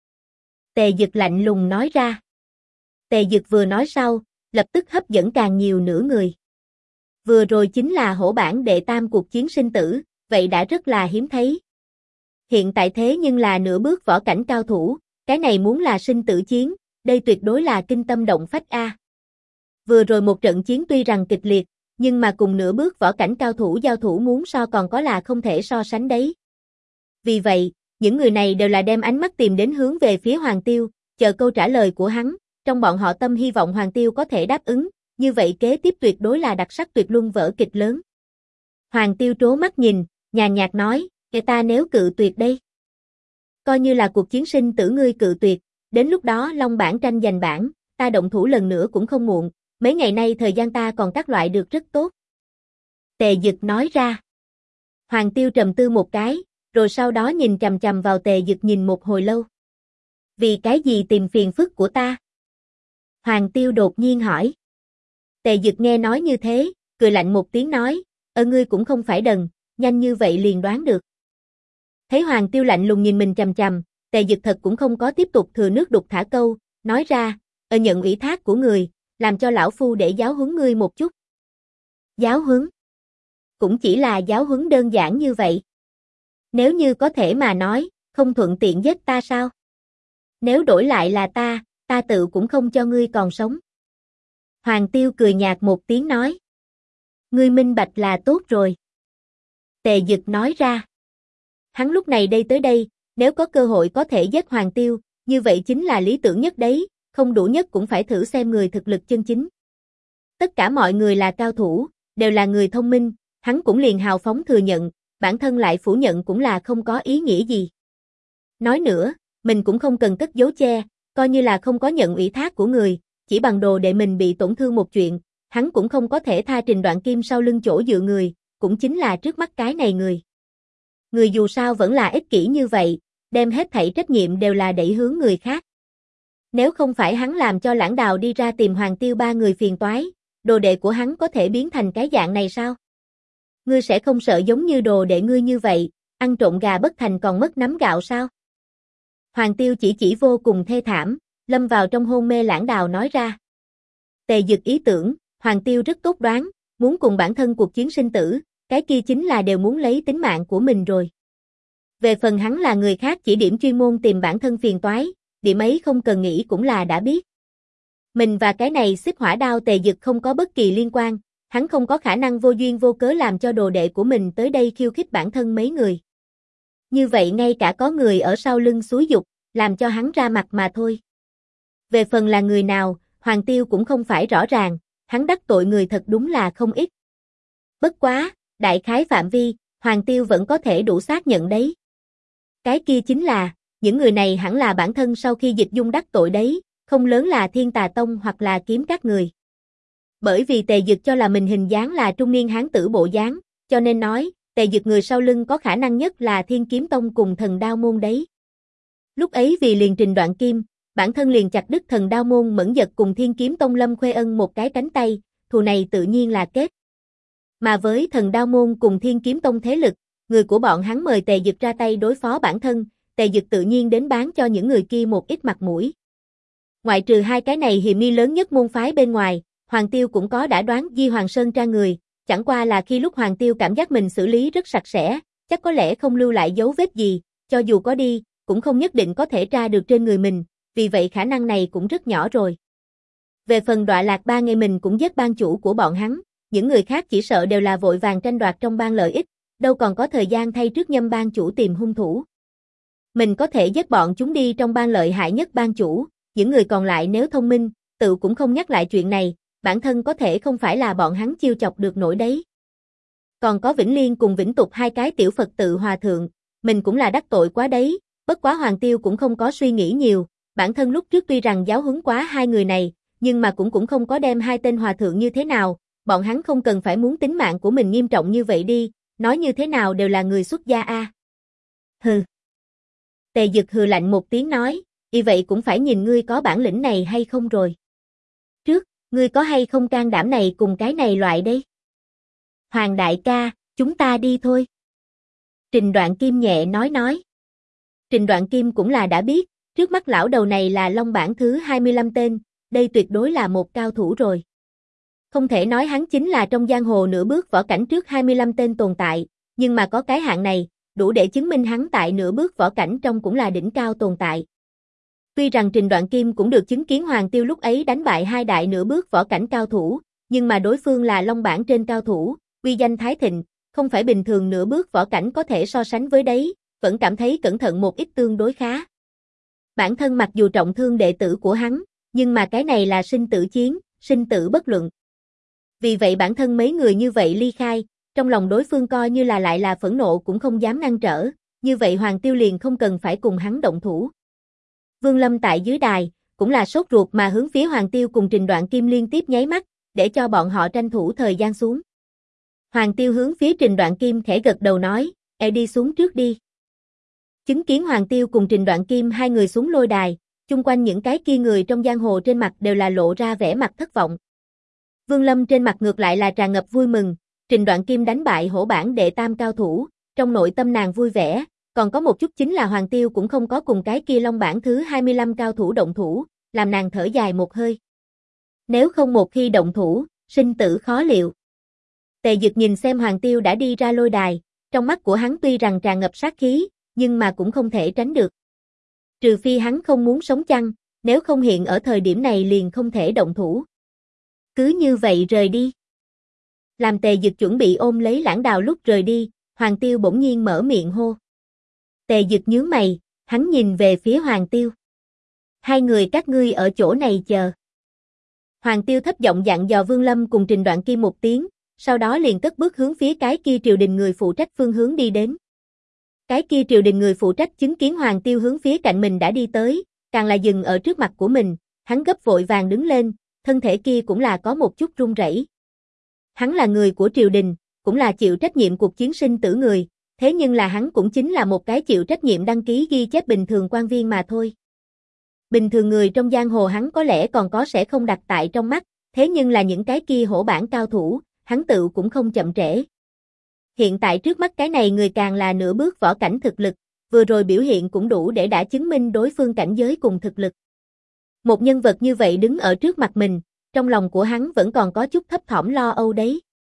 Speaker 1: Tề Dực lạnh lùng nói ra. Tề Dực vừa nói sau, lập tức hấp dẫn càng nhiều nửa người. Vừa rồi chính là hổ bảng đệ tam cuộc chiến sinh tử, vậy đã rất là hiếm thấy. Hiện tại thế nhưng là nửa bước võ cảnh cao thủ, cái này muốn là sinh tử chiến, đây tuyệt đối là kinh tâm động phách a. Vừa rồi một trận chiến tuy rằng kịch liệt, nhưng mà cùng nửa bước võ cảnh cao thủ giao thủ muốn so còn có là không thể so sánh đấy. Vì vậy, những người này đều là đem ánh mắt tìm đến hướng về phía Hoàng Tiêu, chờ câu trả lời của hắn, trong bọn họ tâm hy vọng Hoàng Tiêu có thể đáp ứng, như vậy kế tiếp tuyệt đối là đặc sắc tuyệt luân vở kịch lớn. Hoàng Tiêu trố mắt nhìn, nhàn nhạt nói, ta nếu cự tuyệt đây. Coi như là cuộc chiến sinh tử ngươi cự tuyệt, đến lúc đó long bảng tranh giành bảng, ta động thủ lần nữa cũng không muộn, mấy ngày nay thời gian ta còn các loại được rất tốt. Tề Dực nói ra. Hoàng Tiêu trầm tư một cái, rồi sau đó nhìn chằm chằm vào Tề Dực nhìn một hồi lâu. Vì cái gì tìm phiền phức của ta? Hoàng Tiêu đột nhiên hỏi. Tề Dực nghe nói như thế, cười lạnh một tiếng nói, ngươi cũng không phải đần, nhanh như vậy liền đoán được. Thấy Hoàng Tiêu lạnh lùng nhìn mình chằm chằm, Tề Dực thật cũng không có tiếp tục thừa nước đục thả câu, nói ra, nhận ủy thác của người, làm cho lão phu để giáo huấn ngươi một chút. Giáo huấn? Cũng chỉ là giáo huấn đơn giản như vậy. Nếu như có thể mà nói, không thuận tiện giết ta sao? Nếu đổi lại là ta tự cũng không cho ngươi còn sống. Hoàng Tiêu cười nhạt một tiếng nói. Ngươi minh bạch là tốt rồi. Tề Dực nói ra. Hắn lúc này tới đây, nếu có cơ hội có thể giết Hoàng Tiêu, như vậy chính là lý tưởng nhất đấy, không đủ nhất cũng phải thử xem người thực lực chân chính. Tất cả mọi người là cao thủ, đều là người thông minh, hắn cũng liền hào phóng thừa nhận, bản thân lại phủ nhận cũng là không có ý nghĩa gì. Nói nữa, mình cũng không cần cất giấu che, coi như là không có nhận ủy thác của người, chỉ bằng đồ để mình bị tổn thương một chuyện, hắn cũng không có thể tha Trình Đoạn Kim sau lưng chỗ dựa người, cũng chính là trước mắt cái này người. Người dù sao vẫn là ích kỷ như vậy, đem hết thảy trách nhiệm đều là đẩy hướng người khác. Nếu không phải hắn làm cho Lãng Đào đi ra tìm Hoàng Tiêu ba người phiền toái, đồ đệ của hắn có thể biến thành cái dạng này sao? Ngươi sẽ không sợ giống như đồ đệ ngươi như vậy, ăn trộm gà bất thành còn mất nắm gạo sao? Hoàng Tiêu chỉ vô cùng thê thảm, lâm vào trong hôn mê Lãng Đào nói ra. Tề Dực ý tưởng, Hoàng Tiêu rất tốt đoán, muốn cùng bản thân cuộc chiến sinh tử, cái kia chính là đều muốn lấy tính mạng của mình rồi. Về phần hắn là người khác chỉ điểm chuyên môn tìm bản thân phiền toái, điểm ấy không cần nghĩ cũng là đã biết. Mình và cái này xích hỏa đao Tề Dực không có bất kỳ liên quan, hắn không có khả năng vô duyên vô cớ làm cho đồ đệ của mình tới đây khiêu khích bản thân mấy người. Như vậy ngay cả có người ở sau lưng xúi giục, làm cho hắn ra mặt mà thôi. Về phần là người nào, Hoàng Tiêu cũng không phải rõ ràng, hắn đắc tội người thật đúng là không ít. Bất quá, đại khái phạm vi, Hoàng Tiêu vẫn có thể đủ xác nhận đấy. Cái kia chính là, những người này hẳn là bản thân sau khi Dịch Dung đắc tội đấy, không lớn là Thiên Tà Tông hoặc là Kiếm các người. Bởi vì Tề Dực cho là mình hình dáng là trung niên hán tử bộ dáng, cho nên nói, Tề Dực người sau lưng có khả năng nhất là Thiên Kiếm Tông cùng Thần Đao Môn đấy. Lúc ấy vì liền Trình Đoạn Kim, bản thân liền chặt đứt Thần Đao Môn Mẫn Dật cùng Thiên Kiếm Tông Lâm Khuê Ân một cái cánh tay, thù này tự nhiên là kết. Mà với Thần Đao Môn cùng Thiên Kiếm Tông thế lực, người của bọn hắn mời Tề Dực ra tay đối phó bản thân, Tề Dực tự nhiên đến bán cho những người kia một ít mặt mũi. Ngoại trừ hai cái này hiểm nghi lớn nhất môn phái bên ngoài, Hoàng Tiêu cũng có đã đoán Di Hoàng Sơn tra người, chẳng qua là khi lúc Hoàng Tiêu cảm giác mình xử lý rất sạch sẽ, chắc có lẽ không lưu lại dấu vết gì, cho dù có đi, cũng không nhất định có thể tra được trên người mình, vì vậy khả năng này cũng rất nhỏ rồi. Về phần Đọa Lạc Ba Ngày mình cũng giết ban chủ của bọn hắn, những người khác chỉ sợ đều là vội vàng tranh đoạt trong bang lợi ích, đâu còn có thời gian thay trước nhâm ban chủ tìm hung thủ. Mình có thể giết bọn chúng đi trong bang lợi hại nhất ban chủ, những người còn lại nếu thông minh, tự cũng không nhắc lại chuyện này, bản thân có thể không phải là bọn hắn chiêu chọc được nổi đấy. Còn có Vĩnh Liên cùng Vĩnh Tục hai cái tiểu Phật tự hòa thượng, mình cũng là đắc tội quá đấy, bất quá Hoàng Tiêu cũng không có suy nghĩ nhiều, bản thân lúc trước tuy rằng giáo huấn quá hai người này, nhưng mà cũng không có đem hai tên hòa thượng như thế nào, bọn hắn không cần phải muốn tính mạng của mình nghiêm trọng như vậy đi, nói như thế nào đều là người xuất gia a. Hừ. Tề Dực hừ lạnh một tiếng nói, y vậy cũng phải nhìn ngươi có bản lĩnh này hay không rồi. Trước, ngươi có hay không can đảm này cùng cái này loại đây? Hoàng đại ca, chúng ta đi thôi. Trình Đoạn Kim nhẹ nói. Trình Đoạn Kim cũng là đã biết, trước mắt lão đầu này là Long bảng thứ 25 tên, đây tuyệt đối là một cao thủ rồi. Không thể nói hắn chính là trong giang hồ nửa bước võ cảnh trước 25 tên tồn tại, nhưng mà có cái hạng này, đủ để chứng minh hắn tại nửa bước võ cảnh trong cũng là đỉnh cao tồn tại. Tuy rằng Trình Đoạn Kim cũng được chứng kiến Hoàng Tiêu lúc ấy đánh bại hai đại nửa bước võ cảnh cao thủ, nhưng mà đối phương là Long bảng trên cao thủ, uy danh thái thịnh, không phải bình thường nửa bước võ cảnh có thể so sánh với đấy, vẫn cảm thấy cẩn thận một ít tương đối khá. Bản thân mặc dù trọng thương đệ tử của hắn, nhưng mà cái này là sinh tử chiến, sinh tử bất luận. Vì vậy bản thân mấy người như vậy ly khai, trong lòng đối phương coi như là lại là phẫn nộ cũng không dám ngăn trở, như vậy Hoàng Tiêu liền không cần phải cùng hắn động thủ. Vương Lâm tại dưới đài, cũng là sốt ruột mà hướng phía Hoàng Tiêu cùng Trình Đoạn Kim liên tiếp nháy mắt, để cho bọn họ tranh thủ thời gian xuống. Hoàng Tiêu hướng phía Trình Đoạn Kim khẽ gật đầu nói, đi xuống trước đi. Chứng kiến Hoàng Tiêu cùng Trình Đoạn Kim hai người xuống lôi đài, chung quanh những cái kia người trong giang hồ trên mặt đều là lộ ra vẻ mặt thất vọng. Vương Lâm trên mặt ngược lại là tràn ngập vui mừng, Trình Đoạn Kim đánh bại hổ bảng đệ tam cao thủ, trong nội tâm nàng vui vẻ, còn có một chút chính là Hoàng Tiêu cũng không có cùng cái kia Long bảng thứ 25 cao thủ động thủ, làm nàng thở dài một hơi. Nếu không một khi động thủ, sinh tử khó liệu. Tề Dực nhìn xem Hoàng Tiêu đã đi ra lôi đài, trong mắt của hắn tuy rằng tràn ngập sát khí, nhưng mà cũng không thể tránh được. Trừ phi hắn không muốn sống chăng, nếu không hiện ở thời điểm này liền không thể động thủ. Cứ như vậy rời đi. Làm Tề Dực chuẩn bị ôm lấy Lãng Đào lúc rời đi, Hoàng Tiêu bỗng nhiên mở miệng hô. Tề Dực nhướng mày, hắn nhìn về phía Hoàng Tiêu. Hai người các ngươi ở chỗ này chờ. Hoàng Tiêu thấp giọng dặn dò Vương Lâm cùng Trình Đoạn Kim một tiếng, sau đó liền cất bước hướng phía cái kia triều đình người phụ trách phương hướng đi đến. Cái kia triều đình người phụ trách chứng kiến Hoàng Tiêu hướng phía cạnh mình đã đi tới, càng là dừng ở trước mặt của mình, hắn gấp vội vàng đứng lên, thân thể kia cũng là có một chút run rẩy. Hắn là người của triều đình, cũng là chịu trách nhiệm cuộc chiến sinh tử người, thế nhưng là hắn cũng chính là một cái chịu trách nhiệm đăng ký ghi chép bình thường quan viên mà thôi. Bình thường người trong giang hồ hắn có lẽ còn có sẽ không đặt tại trong mắt, thế nhưng là những cái kia hổ bảng cao thủ, hắn tự cũng không chậm trễ. Hiện tại trước mắt cái này người càng là nửa bước võ cảnh thực lực, vừa rồi biểu hiện cũng đủ để đã chứng minh đối phương cảnh giới cùng thực lực. Một nhân vật như vậy đứng ở trước mặt mình, trong lòng của hắn vẫn còn có chút thấp thỏm lo âu đấy.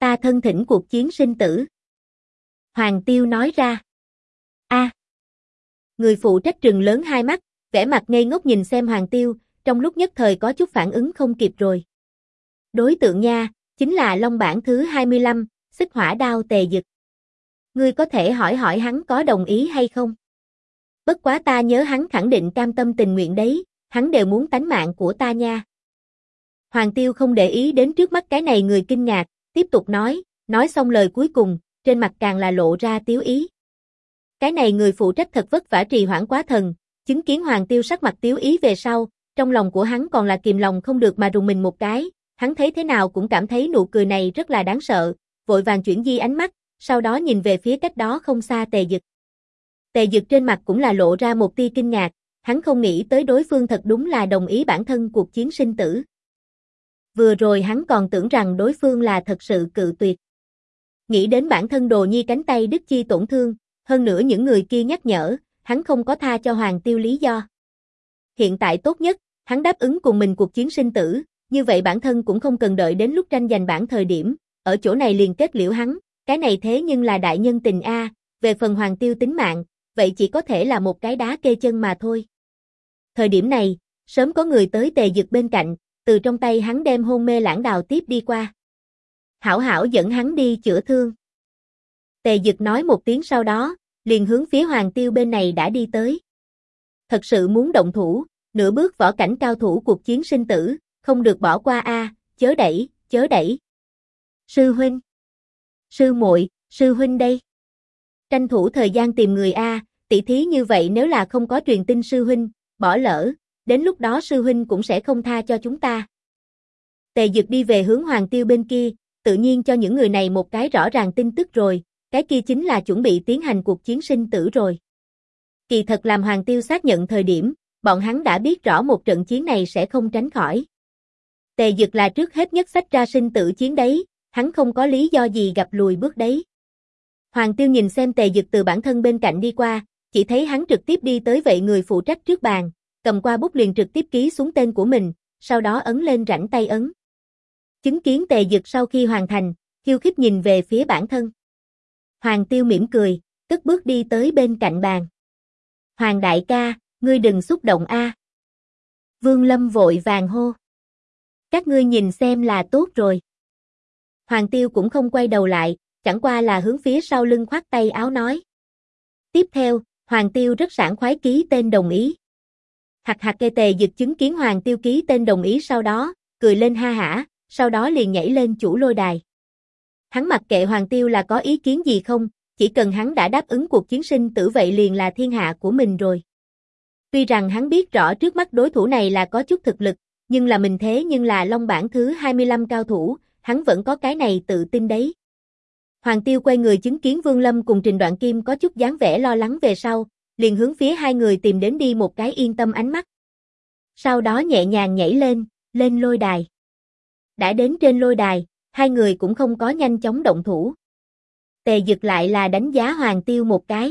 Speaker 1: Ta thân thỉnh cuộc chiến sinh tử. Hoàng Tiêu nói ra. A. Người phụ trách trừng lớn hai mắt, vẻ mặt ngây ngốc nhìn xem Hoàng Tiêu, trong lúc nhất thời có chút phản ứng không kịp rồi. Đối tượng nha, chính là Long Bảng thứ 25, Xích Hỏa Đao Tề Dực. Ngươi có thể hỏi hỏi hắn có đồng ý hay không? Bất quá ta nhớ hắn khẳng định cam tâm tình nguyện đấy, hắn đều muốn tánh mạng của ta nha. Hoàng Tiêu không để ý đến trước mắt cái này người kinh ngạc, tiếp tục nói xong lời cuối cùng, trên mặt càng là lộ ra tiếu ý. Cái này người phụ trách thật vất vả trì hoãn quá thần, chứng kiến Hoàng Tiêu sắc mặt tiếu ý về sau, trong lòng của hắn còn là kìm lòng không được mà rùng mình một cái, hắn thấy thế nào cũng cảm thấy nụ cười này rất là đáng sợ, vội vàng chuyển di ánh mắt, sau đó nhìn về phía cách đó không xa Tề Dực. Tề Dực trên mặt cũng là lộ ra một tia kinh ngạc, hắn không nghĩ tới đối phương thật đúng là đồng ý bản thân cuộc chiến sinh tử. Vừa rồi hắn còn tưởng rằng đối phương là thật sự cự tuyệt. Nghĩ đến bản thân Đồ Nhi cánh tay đứt chi tổn thương, hơn nữa những người kia nhắc nhở, hắn không có tha cho Hoàng Tiêu lý do. Hiện tại tốt nhất, hắn đáp ứng cùng mình cuộc chiến sinh tử, như vậy bản thân cũng không cần đợi đến lúc tranh giành bản thời điểm, ở chỗ này liền kết liễu hắn, cái này thế nhưng là đại nhân tình a, về phần Hoàng Tiêu tính mạng, vậy chỉ có thể là một cái đá kê chân mà thôi. Thời điểm này, sớm có người tới Tề Dực bên cạnh, từ trong tay hắn đem hôn mê lãng đào tiếp đi qua. Hảo hảo dẫn hắn đi chữa thương. Tề Dực nói một tiếng sau đó, liền hướng phía Hoàng Tiêu bên này đã đi tới. Thật sự muốn động thủ, nửa bước võ cảnh cao thủ cuộc chiến sinh tử, không được bỏ qua a, chớ đẩy. Sư huynh. Sư muội, sư huynh đây. Tranh thủ thời gian tìm người a, tỷ thí như vậy nếu là không có truyền tin sư huynh, bỏ lỡ, đến lúc đó sư huynh cũng sẽ không tha cho chúng ta. Tề Dực đi về hướng Hoàng Tiêu bên kia, tự nhiên cho những người này một cái rõ ràng tin tức rồi, cái kia chính là chuẩn bị tiến hành cuộc chiến sinh tử rồi. Kỳ thật làm Hoàng Tiêu xác nhận thời điểm, bọn hắn đã biết rõ một trận chiến này sẽ không tránh khỏi. Tề Dực là trước hết nhất xách ra sinh tử chiến đấy, hắn không có lý do gì gặp lùi bước đấy. Hoàng Tiêu nhìn xem Tề Dực từ bản thân bên cạnh đi qua, chỉ thấy hắn trực tiếp đi tới vậy người phụ trách trước bàn, cầm qua bút liền trực tiếp ký xuống tên của mình, sau đó ấn lên rãnh tay ấn. Chứng kiến Tề Dực sau khi hoàn thành, khiêu khích nhìn về phía bản thân. Hoàng Tiêu mỉm cười, cất bước đi tới bên cạnh bàn. Hoàng đại ca, ngươi đừng xúc động a. Vương Lâm vội vàng hô. Các ngươi nhìn xem là tốt rồi. Hoàng Tiêu cũng không quay đầu lại, chẳng qua là hướng phía sau lưng khoát tay áo nói. Tiếp theo, Hoàng Tiêu rất sảng khoái ký tên đồng ý. Hạc kê Tề Dực chứng kiến Hoàng Tiêu ký tên đồng ý sau đó, cười lên ha hả, sau đó liền nhảy lên chủ lôi đài. Hắn mặc kệ Hoàng Tiêu là có ý kiến gì không, chỉ cần hắn đã đáp ứng cuộc chiến sinh tử vậy liền là thiên hạ của mình rồi. Tuy rằng hắn biết rõ trước mắt đối thủ này là có chút thực lực, nhưng là mình thế nhưng là Long Bảng thứ 25 cao thủ, hắn vẫn có cái này tự tin đấy. Hoàng Tiêu quay người chứng kiến Vương Lâm cùng Trình Đoạn Kim có chút dáng vẻ lo lắng về sau, liền hướng phía hai người tìm đến đi một cái yên tâm ánh mắt. Sau đó nhẹ nhàng nhảy lên lôi đài. Đã đến trên lôi đài, hai người cũng không có nhanh chóng động thủ. Tề Dực lại là đánh giá Hoàng Tiêu một cái.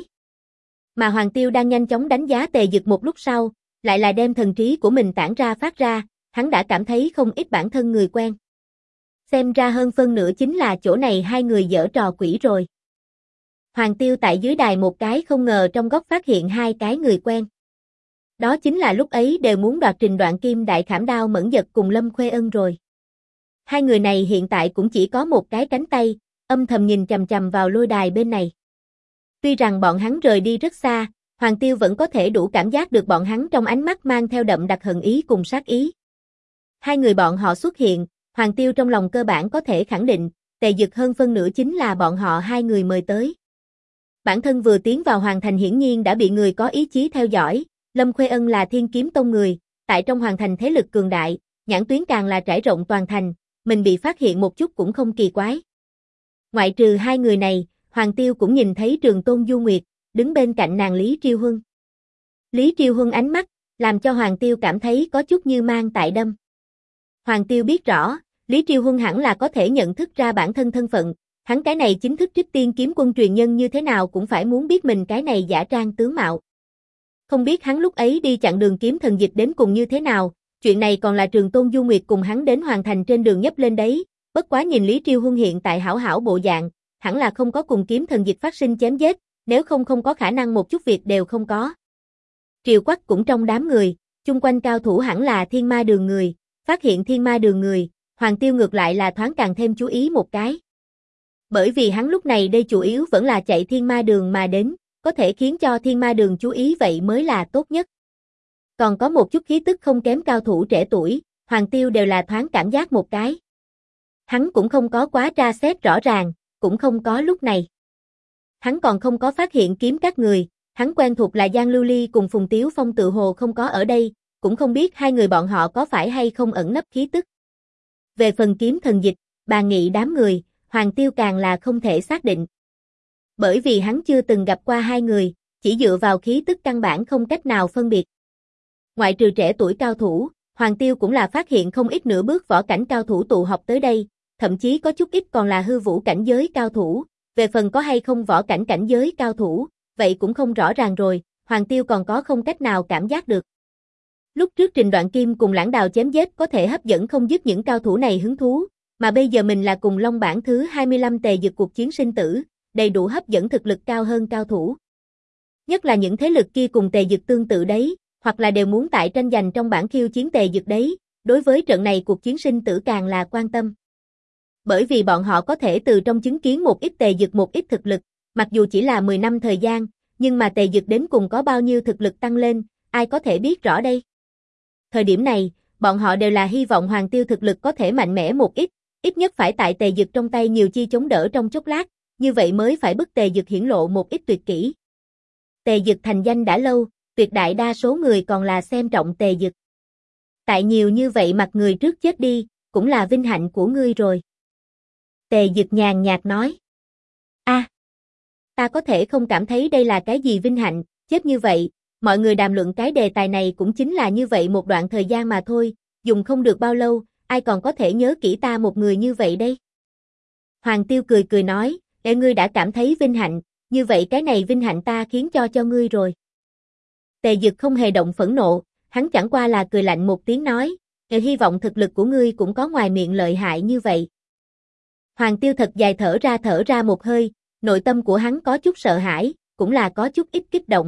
Speaker 1: Mà Hoàng Tiêu đang nhanh chóng đánh giá Tề Dực một lúc sau, lại là đem thần trí của mình tản ra phát ra, hắn đã cảm thấy không ít bản thân người quen. Xem ra hơn phân nửa chính là chỗ này hai người giở trò quỷ rồi. Hoàng Tiêu tại dưới đài một cái không ngờ trong góc phát hiện hai cái người quen. Đó chính là lúc ấy đều muốn đoạt Trình Đoạn Kim đại khảm đao Mẫn Dật cùng Lâm Khuê Ân rồi. Hai người này hiện tại cũng chỉ có một cái cánh tay, âm thầm nhìn chằm chằm vào lôi đài bên này. Tuy rằng bọn hắn rời đi rất xa, Hoàng Tiêu vẫn có thể đủ cảm giác được bọn hắn trong ánh mắt mang theo đậm đặc hận ý cùng sát ý. Hai người bọn họ xuất hiện, Hoàng Tiêu trong lòng cơ bản có thể khẳng định, Tề Dực hơn phân nửa chính là bọn họ hai người mời tới. Bản thân vừa tiến vào Hoàng Thành hiển nhiên đã bị người có ý chí theo dõi, Lâm Khuê Ân là Thiên Kiếm Tông người, tại trong Hoàng Thành thế lực cường đại, nhãn tuyến càng là trải rộng toàn thành, mình bị phát hiện một chút cũng không kỳ quái. Ngoại trừ hai người này, Hoàng Tiêu cũng nhìn thấy Trường Tôn Du Nguyệt, đứng bên cạnh nàng Lý Triêu Huân. Lý Triêu Huân ánh mắt, làm cho Hoàng Tiêu cảm thấy có chút như mang tại đâm. Hoàng Tiêu biết rõ, Lý Triêu Huân hẳn là có thể nhận thức ra bản thân thân phận, hắn cái này chính thức Trích Tiên kiếm quân truyền nhân như thế nào cũng phải muốn biết mình cái này giả trang tướng mạo. Không biết hắn lúc ấy đi chặn đường kiếm thần dịch đến cùng như thế nào, chuyện này còn là Trường Tôn Du Nguyệt cùng hắn đến Hoàng Thành trên đường nhấp lên đấy, Bất quá nhìn Lý Triêu Huân hiện tại hảo hảo bộ dạng, hẳn là không có cùng kiếm thần dịch phát sinh chém giết, nếu không không có khả năng một chút việc đều không có. Triều Quách cũng trong đám người, chung quanh cao thủ hẳn là Thiên Ma Đường người, phát hiện Thiên Ma Đường người, Hoàng Tiêu ngược lại là thoáng càng thêm chú ý một cái. Bởi vì hắn lúc này đây chủ yếu vẫn là chạy Thiên Ma Đường mà đến, có thể khiến cho Thiên Ma Đường chú ý vậy mới là tốt nhất. Còn có một chút khí tức không kém cao thủ trẻ tuổi, Hoàng Tiêu đều là thoáng cảm giác một cái. Hắn cũng không có quá tra xét rõ ràng, cũng không có lúc này. Hắn còn không có phát hiện kiếm các người, hắn quen thuộc là Giang Lưu Ly cùng Phùng Tiếu Phong tự hồ không có ở đây, cũng không biết hai người bọn họ có phải hay không ẩn nấp khí tức. Về phần kiếm thần dịch, bà nghị đám người, Hoàng Tiêu càng là không thể xác định. Bởi vì hắn chưa từng gặp qua hai người, chỉ dựa vào khí tức căn bản không cách nào phân biệt. Ngoại trừ trẻ tuổi cao thủ, Hoàng Tiêu cũng là phát hiện không ít nửa bước võ cảnh cao thủ tụ họp tới đây, thậm chí có chút ít còn là hư vũ cảnh giới cao thủ, về phần có hay không võ cảnh cảnh giới cao thủ, vậy cũng không rõ ràng rồi, Hoàng Tiêu còn có không cách nào cảm giác được. Lúc trước Trình Đoạn Kim cùng Lãng Đào chém giết có thể hấp dẫn không dứt những cao thủ này hứng thú, mà bây giờ mình là cùng Long bảng thứ 25 tề dược cuộc chiến sinh tử, đầy đủ hấp dẫn thực lực cao hơn cao thủ. Nhất là những thế lực kia cùng tề dược tương tự đấy, hoặc là đều muốn tại tranh giành trong bảng khiêu chiến tề dược đấy, đối với trận này cuộc chiến sinh tử càng là quan tâm. Bởi vì bọn họ có thể từ trong chứng kiến một ít tề dược một ít thực lực, mặc dù chỉ là 10 năm thời gian, nhưng mà tề dược đến cùng có bao nhiêu thực lực tăng lên, ai có thể biết rõ đây. Thời điểm này, bọn họ đều là hy vọng Hoàng Tiêu thực lực có thể mạnh mẽ một ít nhất phải tại tề dược trong tay nhiều chi chống đỡ trong chốc lát, như vậy mới phải bức tề dược hiển lộ một ít tuyệt kỹ. Tề dược thành danh đã lâu, tuyệt đại đa số người còn là xem trọng tề dược. Tại nhiều như vậy mặt người trước chết đi, cũng là vinh hạnh của ngươi rồi. Tề dược nhàn nhạt nói. Ta có thể không cảm thấy đây là cái gì vinh hạnh, chết như vậy, mọi người đàm luận cái đề tài này cũng chính là như vậy một đoạn thời gian mà thôi, dùng không được bao lâu, ai còn có thể nhớ kỹ ta một người như vậy đây. Hoàng Tiêu cười cười nói, ngươi đã cảm thấy vinh hạnh, như vậy cái này vinh hạnh ta khiến cho ngươi rồi. Tề Dực không hề động phẫn nộ, hắn chẳng qua là cười lạnh một tiếng nói, hy vọng thực lực của ngươi cũng có ngoài miệng lợi hại như vậy. Hoàng Tiêu thật dài thở ra một hơi, nội tâm của hắn có chút sợ hãi, cũng là có chút ít kích động.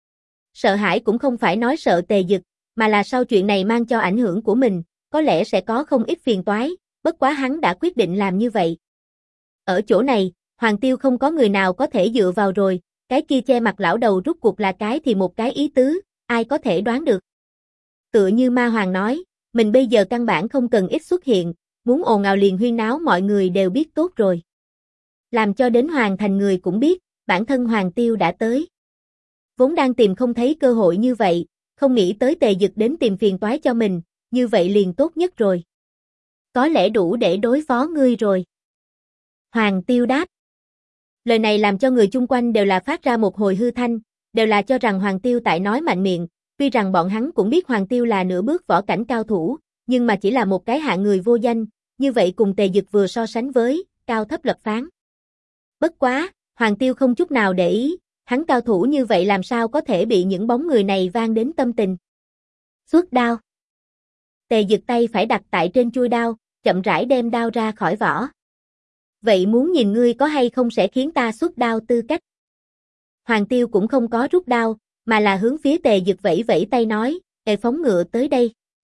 Speaker 1: Sợ hãi cũng không phải nói sợ Tề Dực, mà là sau chuyện này mang cho ảnh hưởng của mình, có lẽ sẽ có không ít phiền toái, bất quá hắn đã quyết định làm như vậy. Ở chỗ này, Hoàng Tiêu không có người nào có thể dựa vào rồi, cái kia che mặt lão đầu rút cuộc là cái thì một cái ý tứ, ai có thể đoán được. Tựa như Ma Hoàng nói, mình bây giờ căn bản không cần ít xuất hiện, muốn ồn ào liền huyên náo mọi người đều biết tốt rồi. Làm cho đến Hoàng Thành người cũng biết, bản thân Hoàng Tiêu đã tới. Vốn đang tìm không thấy cơ hội như vậy, không nghĩ tới Tề Dực đến tìm phiền toái cho mình, như vậy liền tốt nhất rồi. Có lẽ đủ để đối phó ngươi rồi. Hoàng Tiêu đáp. Lời này làm cho người chung quanh đều là phát ra một hồi hư thanh, đều là cho rằng Hoàng Tiêu tại nói mạnh miệng, tuy rằng bọn hắn cũng biết Hoàng Tiêu là nửa bước võ cảnh cao thủ, nhưng mà chỉ là một cái hạng người vô danh, như vậy cùng Tề Dực vừa so sánh với, cao thấp lập phán. Bất quá, Hoàng Tiêu không chút nào để ý, hắn cao thủ như vậy làm sao có thể bị những bóng người này vang đến tâm tình. Xuất đao. Tề Dực tay phải đặt tại trên chuôi đao, chậm rãi đem đao ra khỏi vỏ. Vậy muốn nhìn ngươi có hay không sẽ khiến ta xuất đao tư cách. Hoàng Tiêu cũng không có rút đao, mà là hướng phía Tề Dực vẫy vẫy tay nói, phóng ngựa tới đây.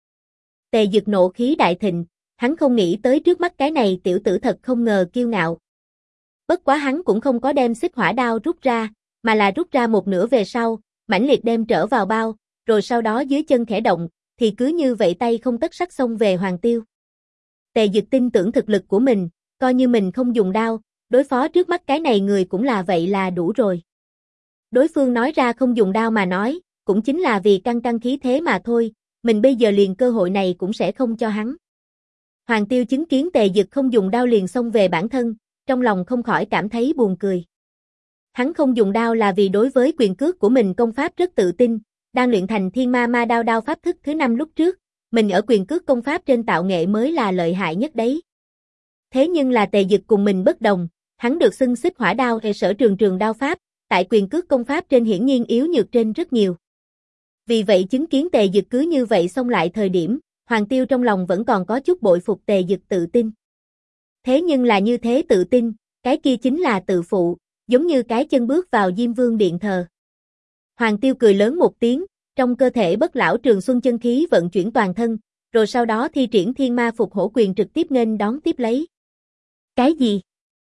Speaker 1: Tề Dực nộ khí đại thịnh, hắn không nghĩ tới trước mắt cái này tiểu tử thật không ngờ kiêu ngạo. Bất quá hắn cũng không có đem xích hỏa đao rút ra, mà là rút ra một nửa về sau, mãnh liệt đem trở vào bao, rồi sau đó dưới chân khẽ động, thì cứ như vậy tay không tất sắt xông về Hoàng Tiêu. Tề Dực tin tưởng thực lực của mình, coi như mình không dùng đao, đối phó trước mắt cái này người cũng là vậy là đủ rồi. Đối phương nói ra không dùng đao mà nói, cũng chính là vì căng khí thế mà thôi, mình bây giờ liền cơ hội này cũng sẽ không cho hắn. Hoàng Tiêu chứng kiến Tề Dực không dùng đao liền xông về bản thân, trong lòng không khỏi cảm thấy buồn cười. Hắn không dùng đao là vì đối với quyền cước của mình công pháp rất tự tin, đang luyện thành Thiên Ma Ma Đao đao pháp thức thứ 5 lúc trước, mình ở quyền cước công pháp trên tạo nghệ mới là lợi hại nhất đấy. Thế nhưng là Tề Dực cùng mình bất đồng, hắn được xưng xích hỏa đao hệ sở trường đao pháp, tại quyền cước công pháp trên hiển nhiên yếu nhược trên rất nhiều. Vì vậy chứng kiến Tề Dực cứ như vậy xông lại thời điểm, Hoàng Tiêu trong lòng vẫn còn có chút bội phục Tề Dực tự tin. Thế nhưng là như thế tự tin, cái kia chính là tự phụ, giống như cái chân bước vào Diêm Vương điện thờ. Hoàng Tiêu cười lớn một tiếng, trong cơ thể bất lão trường xuân chân khí vận chuyển toàn thân, rồi sau đó thi triển thiên ma phục hổ quyền trực tiếp nghênh đón tiếp lấy. Cái gì?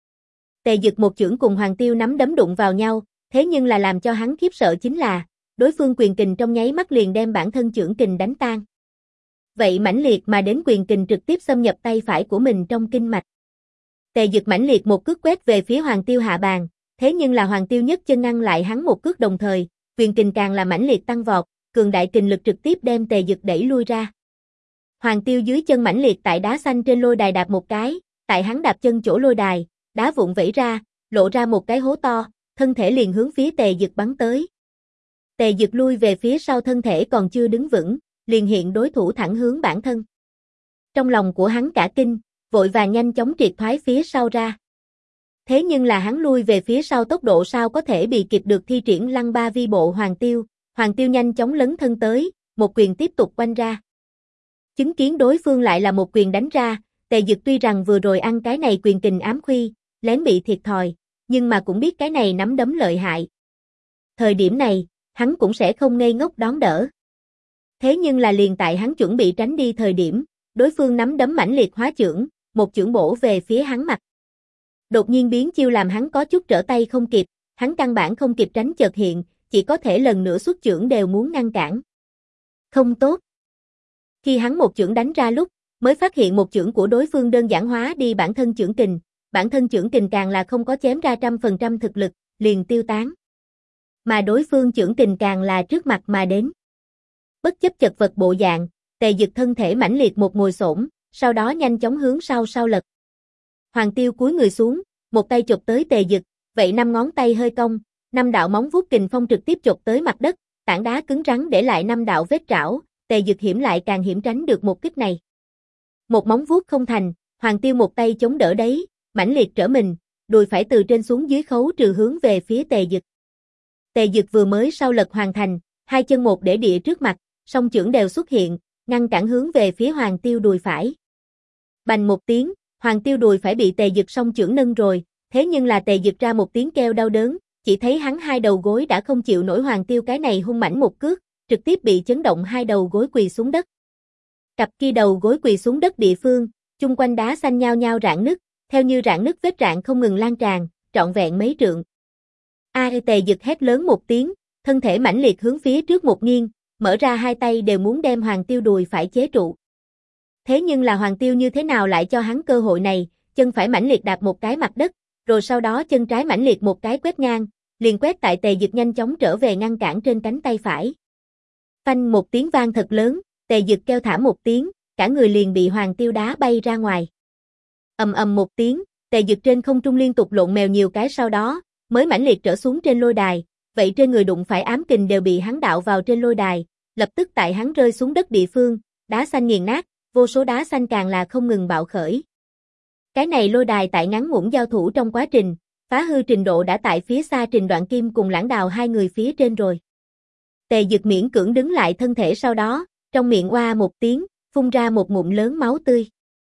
Speaker 1: Tề Dực một chưởng cùng Hoàng Tiêu nắm đấm đụng vào nhau, thế nhưng là làm cho hắn khiếp sợ chính là, đối phương quyền kình trong nháy mắt liền đem bản thân chưởng kình đánh tan. Vậy mãnh liệt mà đến quyền kình trực tiếp xâm nhập tay phải của mình trong kinh mạch. Tề Dực mãnh liệt một cước quét về phía Hoàng Tiêu hạ bàn, thế nhưng là Hoàng Tiêu nhấc chân ngăn lại hắn một cước đồng thời, quyền kình càng là mãnh liệt tăng vọt, cường đại kình lực trực tiếp đem Tề Dực đẩy lui ra. Hoàng Tiêu dưới chân mãnh liệt tại đá xanh trên lôi đài đạp một cái, tại hắn đạp chân chỗ lôi đài, đá vụn vẩy ra, lộ ra một cái hố to, thân thể liền hướng phía Tề Dực bắn tới. Tề Dực lui về phía sau, thân thể còn chưa đứng vững, liền hiện đối thủ thẳng hướng bản thân. Trong lòng của hắn cả kinh, vội vàng nhanh chóng triệt thoái phía sau ra. Thế nhưng là hắn lui về phía sau tốc độ sao có thể bị kịp được thi triển lăng ba vi bộ Hoàng Tiêu nhanh chóng lấn thân tới, một quyền tiếp tục quanh ra. Chứng kiến đối phương lại là một quyền đánh ra, Tề Dực tuy rằng vừa rồi ăn cái này quyền kình ám khuy, lén bị thiệt thòi, nhưng mà cũng biết cái này nắm đấm lợi hại. Thời điểm này, hắn cũng sẽ không ngây ngốc đón đỡ. Thế nhưng là liền tại hắn chuẩn bị tránh đi thời điểm, đối phương nắm đấm mãnh liệt hóa chưởng, một chưởng bổ về phía hắn mặt. Đột nhiên biến chiêu làm hắn có chút trở tay không kịp, hắn căn bản không kịp tránh chợt hiện, chỉ có thể lần nữa xuất chưởng đều muốn ngăn cản. Không tốt. Khi hắn một chưởng đánh ra lúc, mới phát hiện một chưởng của đối phương đơn giản hóa đi bản thân chưởng kình, bản thân chưởng kình càng là không có chém ra 100% thực lực, liền tiêu tán. Mà đối phương chưởng kình càng là trước mặt mà đến. Bất chấp chật vật bộ dạng, Tề Dực thân thể mãnh liệt một ngồi xổm, sau đó nhanh chóng hướng sau lật. Hoàng Tiêu cúi người xuống, một tay chộp tới Tề Dực, vậy 5 ngón tay hơi cong, 5 đạo móng vuốt kình phong trực tiếp chộp tới mặt đất, tảng đá cứng rắn để lại 5 đạo vết trảo, Tề Dực hiểm lại càng hiểm tránh được một kích này. Một móng vuốt không thành, Hoàng Tiêu một tay chống đỡ đấy, mãnh liệt trở mình, đùi phải từ trên xuống dưới khấu trừ hướng về phía Tề Dực. Tề Dực vừa mới sau lật hoàn thành, hai chân một để địa trước mặt, song chưởng đều xuất hiện, ngăn cản hướng về phía Hoàng Tiêu đùi phải. Bành một tiếng, Hoàng Tiêu đùi phải bị Tề Dực song chưởng nâng rồi, thế nhưng là Tề Dực ra một tiếng kêu đau đớn, chỉ thấy hắn hai đầu gối đã không chịu nổi Hoàng Tiêu cái này hung mãnh một cước, trực tiếp bị chấn động hai đầu gối quỳ xuống đất. Cặp kia đầu gối quỳ xuống đất địa phương, chung quanh đá xanh nhao nhao rạn nứt, theo như rạn nứt vết rạn không ngừng lan tràn, trọn vẹn mấy trượng. Tề Dực hét lớn một tiếng, thân thể mãnh liệt hướng phía trước một nghiêng, mở ra hai tay đều muốn đem Hoàng Tiêu đùi phải chế trụ. Thế nhưng là Hoàng Tiêu như thế nào lại cho hắn cơ hội này, chân phải mãnh liệt đạp một cái mặt đất, rồi sau đó chân trái mãnh liệt một cái quét ngang, liền quét tại Tề Dực nhanh chóng trở về ngăn cản trên cánh tay phải. Phanh một tiếng vang thật lớn, Tề Dực kêu thảm một tiếng, cả người liền bị Hoàng Tiêu đá bay ra ngoài. Ầm ầm một tiếng, Tề Dực trên không trung liên tục lộn mèo nhiều cái sau đó, mới mãnh liệt trở xuống trên lôi đài, vậy trên người đụng phải ám kình đều bị hắn đạo vào trên lôi đài, lập tức tại hắn rơi xuống đất địa phương, đá xanh nghiền nát, vô số đá xanh càng là không ngừng bạo khởi. Cái này lôi đài tại ngắn ngủn giao thủ trong quá trình, phá hư trình độ đã tại phía xa Trình Đoạn Kim cùng Lãng Đào hai người phía trên rồi. Tề Dực miễn cưỡng đứng lại thân thể sau đó, trong miệng oa một tiếng, phun ra một ngụm lớn máu tươi.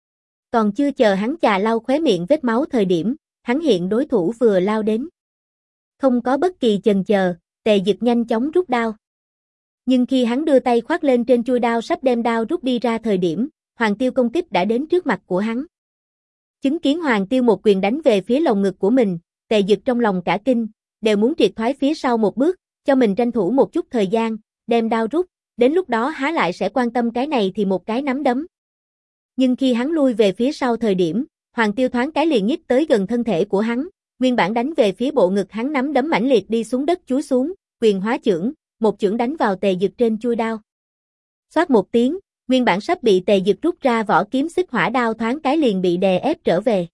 Speaker 1: Còn chưa chờ hắn chà lau khóe miệng vết máu thời điểm, hắn hiện đối thủ vừa lao đến. Không có bất kỳ chần chờ, Tề Dực nhanh chóng rút đao. Nhưng khi hắn đưa tay khoác lên trên chuôi đao sắp đem đao rút đi ra thời điểm, Hoàng Tiêu công kích đã đến trước mặt của hắn. Chứng kiến Hoàng Tiêu một quyền đánh về phía lồng ngực của mình, Tề Dực trong lòng cả kinh, đều muốn triệt thoái phía sau một bước, cho mình tranh thủ một chút thời gian, đem đao rút, đến lúc đó há lại sẽ quan tâm cái này thì một cái nắm đấm. Nhưng khi hắn lui về phía sau thời điểm, Hoàng Tiêu thoáng cái liền nhích tới gần thân thể của hắn, nguyên bản đánh về phía bộ ngực hắn nắm đấm mãnh liệt đi xuống đất chúi xuống, quyền hóa chưởng, một chưởng đánh vào Tề Dực trên chuôi đao. Xoát một tiếng, nguyên bản sắp bị Tề Dực rút ra vỏ kiếm xích hỏa đao thoáng cái liền bị đè ép trở về.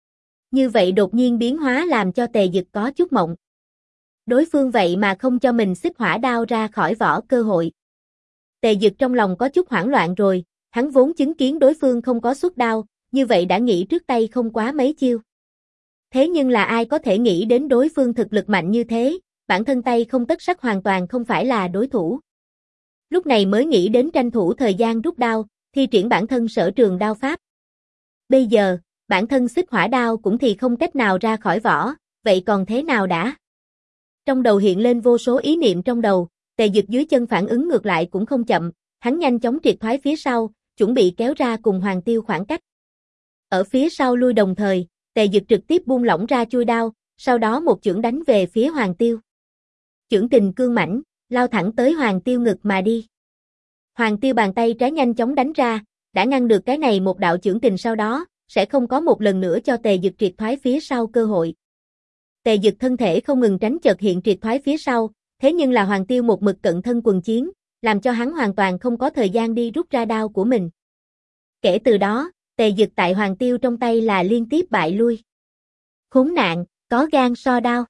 Speaker 1: Như vậy đột nhiên biến hóa làm cho Tề Dực có chút mộng. Đối phương vậy mà không cho mình xích hỏa đao ra khỏi vỏ cơ hội. Tề Dực trong lòng có chút hoảng loạn rồi, hắn vốn chứng kiến đối phương không có xuất đao, như vậy đã nghĩ trước tay không quá mấy chiêu. Thế nhưng là ai có thể nghĩ đến đối phương thực lực mạnh như thế, bản thân tay không tất sắc hoàn toàn không phải là đối thủ. Lúc này mới nghĩ đến tranh thủ thời gian rút đao, thi triển bản thân sở trường đao pháp. Bây giờ, bản thân xích hỏa đao cũng thì không cách nào ra khỏi vỏ, vậy còn thế nào đã? Trong đầu hiện lên vô số ý niệm trong đầu, Tề Dực dưới chân phản ứng ngược lại cũng không chậm, hắn nhanh chóng triệt thoái phía sau, chuẩn bị kéo ra cùng Hoàng Tiêu khoảng cách. Ở phía sau lui đồng thời, Tề Dực trực tiếp buông lỏng ra chuôi đao, sau đó một chưởng đánh về phía Hoàng Tiêu. Chưởng kình cương mãnh, lao thẳng tới Hoàng Tiêu ngực mà đi. Hoàng Tiêu bàn tay trái nhanh chóng đánh ra, đã ngăn được cái này một đạo chưởng kình, sau đó sẽ không có một lần nữa cho Tề Dực triệt thoái phía sau cơ hội. Tề Dực thân thể không ngừng tránh chợt hiện triệt thoái phía sau, thế nhưng là Hoàng Tiêu một mực cận thân quần chiến, làm cho hắn hoàn toàn không có thời gian đi rút ra đao của mình. Kể từ đó, Tề Dực tại Hoàng Tiêu trong tay là liên tiếp bại lui. Khốn nạn, có gan so đao.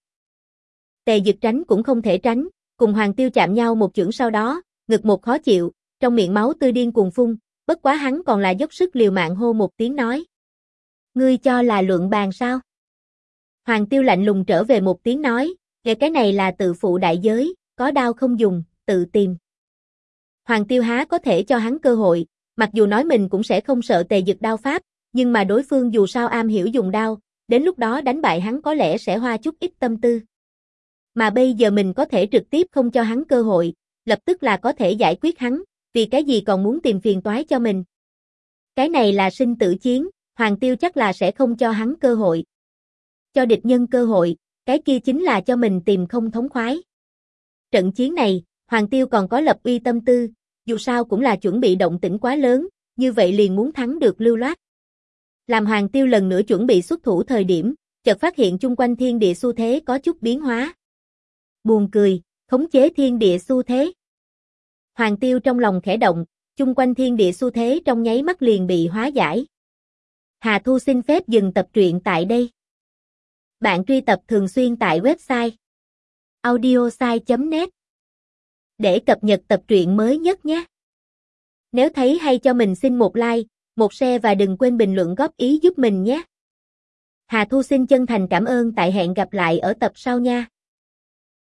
Speaker 1: Tề Dực tránh cũng không thể tránh, cùng Hoàng Tiêu chạm nhau một chưởng, sau đó, ngực một khó chịu, trong miệng máu tươi điên cuồng phun, bất quá hắn còn là dốc sức liều mạng hô một tiếng nói. Ngươi cho là luận bàn sao? Hoàng Tiêu lạnh lùng trở về một tiếng nói, cái này là tự phụ đại giới, có đao không dùng, tự tìm. Hoàng Tiêu há có thể cho hắn cơ hội, mặc dù nói mình cũng sẽ không sợ Tề Dực đao pháp, nhưng mà đối phương dù sao am hiểu dùng đao, đến lúc đó đánh bại hắn có lẽ sẽ hoa chút ít tâm tư. Mà bây giờ mình có thể trực tiếp không cho hắn cơ hội, lập tức là có thể giải quyết hắn, vì cái gì còn muốn tìm phiền toái cho mình. Cái này là sinh tử chiến, Hoàng Tiêu chắc là sẽ không cho hắn cơ hội. Cho địch nhân cơ hội, cái kia chính là cho mình tìm không thống khoái. Trận chiến này, Hoàng Tiêu còn có lập uy tâm tư, dù sao cũng là chuẩn bị động tĩnh quá lớn, như vậy liền muốn thắng được lưu loát. Làm Hoàng Tiêu lần nữa chuẩn bị xuất thủ thời điểm, chợt phát hiện chung quanh thiên địa xu thế có chút biến hóa. Buồn cười, khống chế thiên địa xu thế. Hoàng Tiêu trong lòng khẽ động, chung quanh thiên địa xu thế trong nháy mắt liền bị hóa giải. Hà Thu xin phép dừng tập truyện tại đây. Bạn truy tập thường xuyên tại website audiosai.net để cập nhật tập truyện mới nhất nhé. Nếu thấy hay cho mình xin một like, một share và đừng quên bình luận góp ý giúp mình nhé. Hà Thu xin chân thành cảm ơn, tại hẹn gặp lại ở tập sau nha.